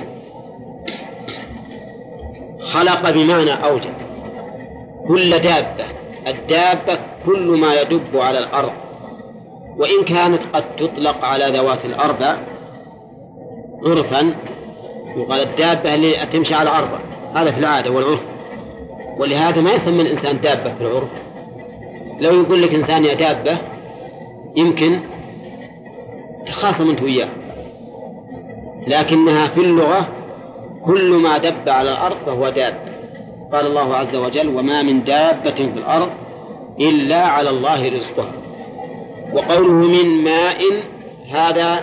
خلق بمعنى أوجد كل دابة، الدابة كل ما يدب على الأرض، وإن كانت قد تطلق على ذوات الأربع عرفا، يقال الدابة اللي تمشي على أربع، هذا في العادة والعرف، ولهذا ما يسمى الإنسان دابة في العرف. لو يقول لك إنسان يا دابة يمكن تخاصم أنت وياه، لكنها في اللغة كل ما دب على الأرض فهو دابة. قال الله عز وجل وما من دابة في الأرض إلا على الله رزقها. وقوله من ماء هذا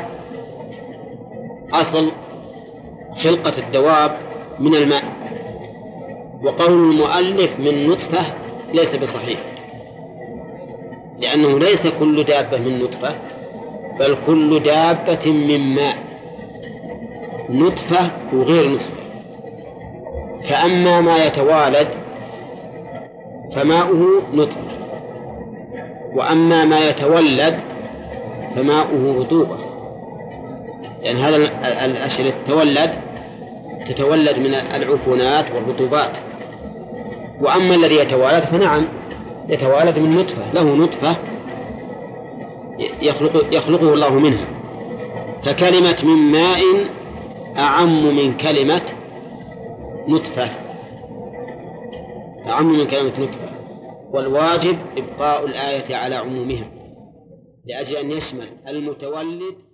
أصل خلقة الدواب من الماء، وقول المؤلف من نطفة ليس بصحيح، لأنه ليس كل دابة من نطفة بل كل دابة من ماء، نطفة وغير نطفة. فأما ما يتوالد فماؤه نطفة، وأما ما يتولد فماؤه رطوبة، لأن هذا الأشياء تتولد من العفونات والرطوبات. وأما الذي يتوالد فنعم يتوالد من نطفة، له نطفة يخلقه الله منها. فكلمة من ماء أعم من كلمة نطفة، والواجب إبقاء الآية على عمومها لأجل أن يشمل المتولد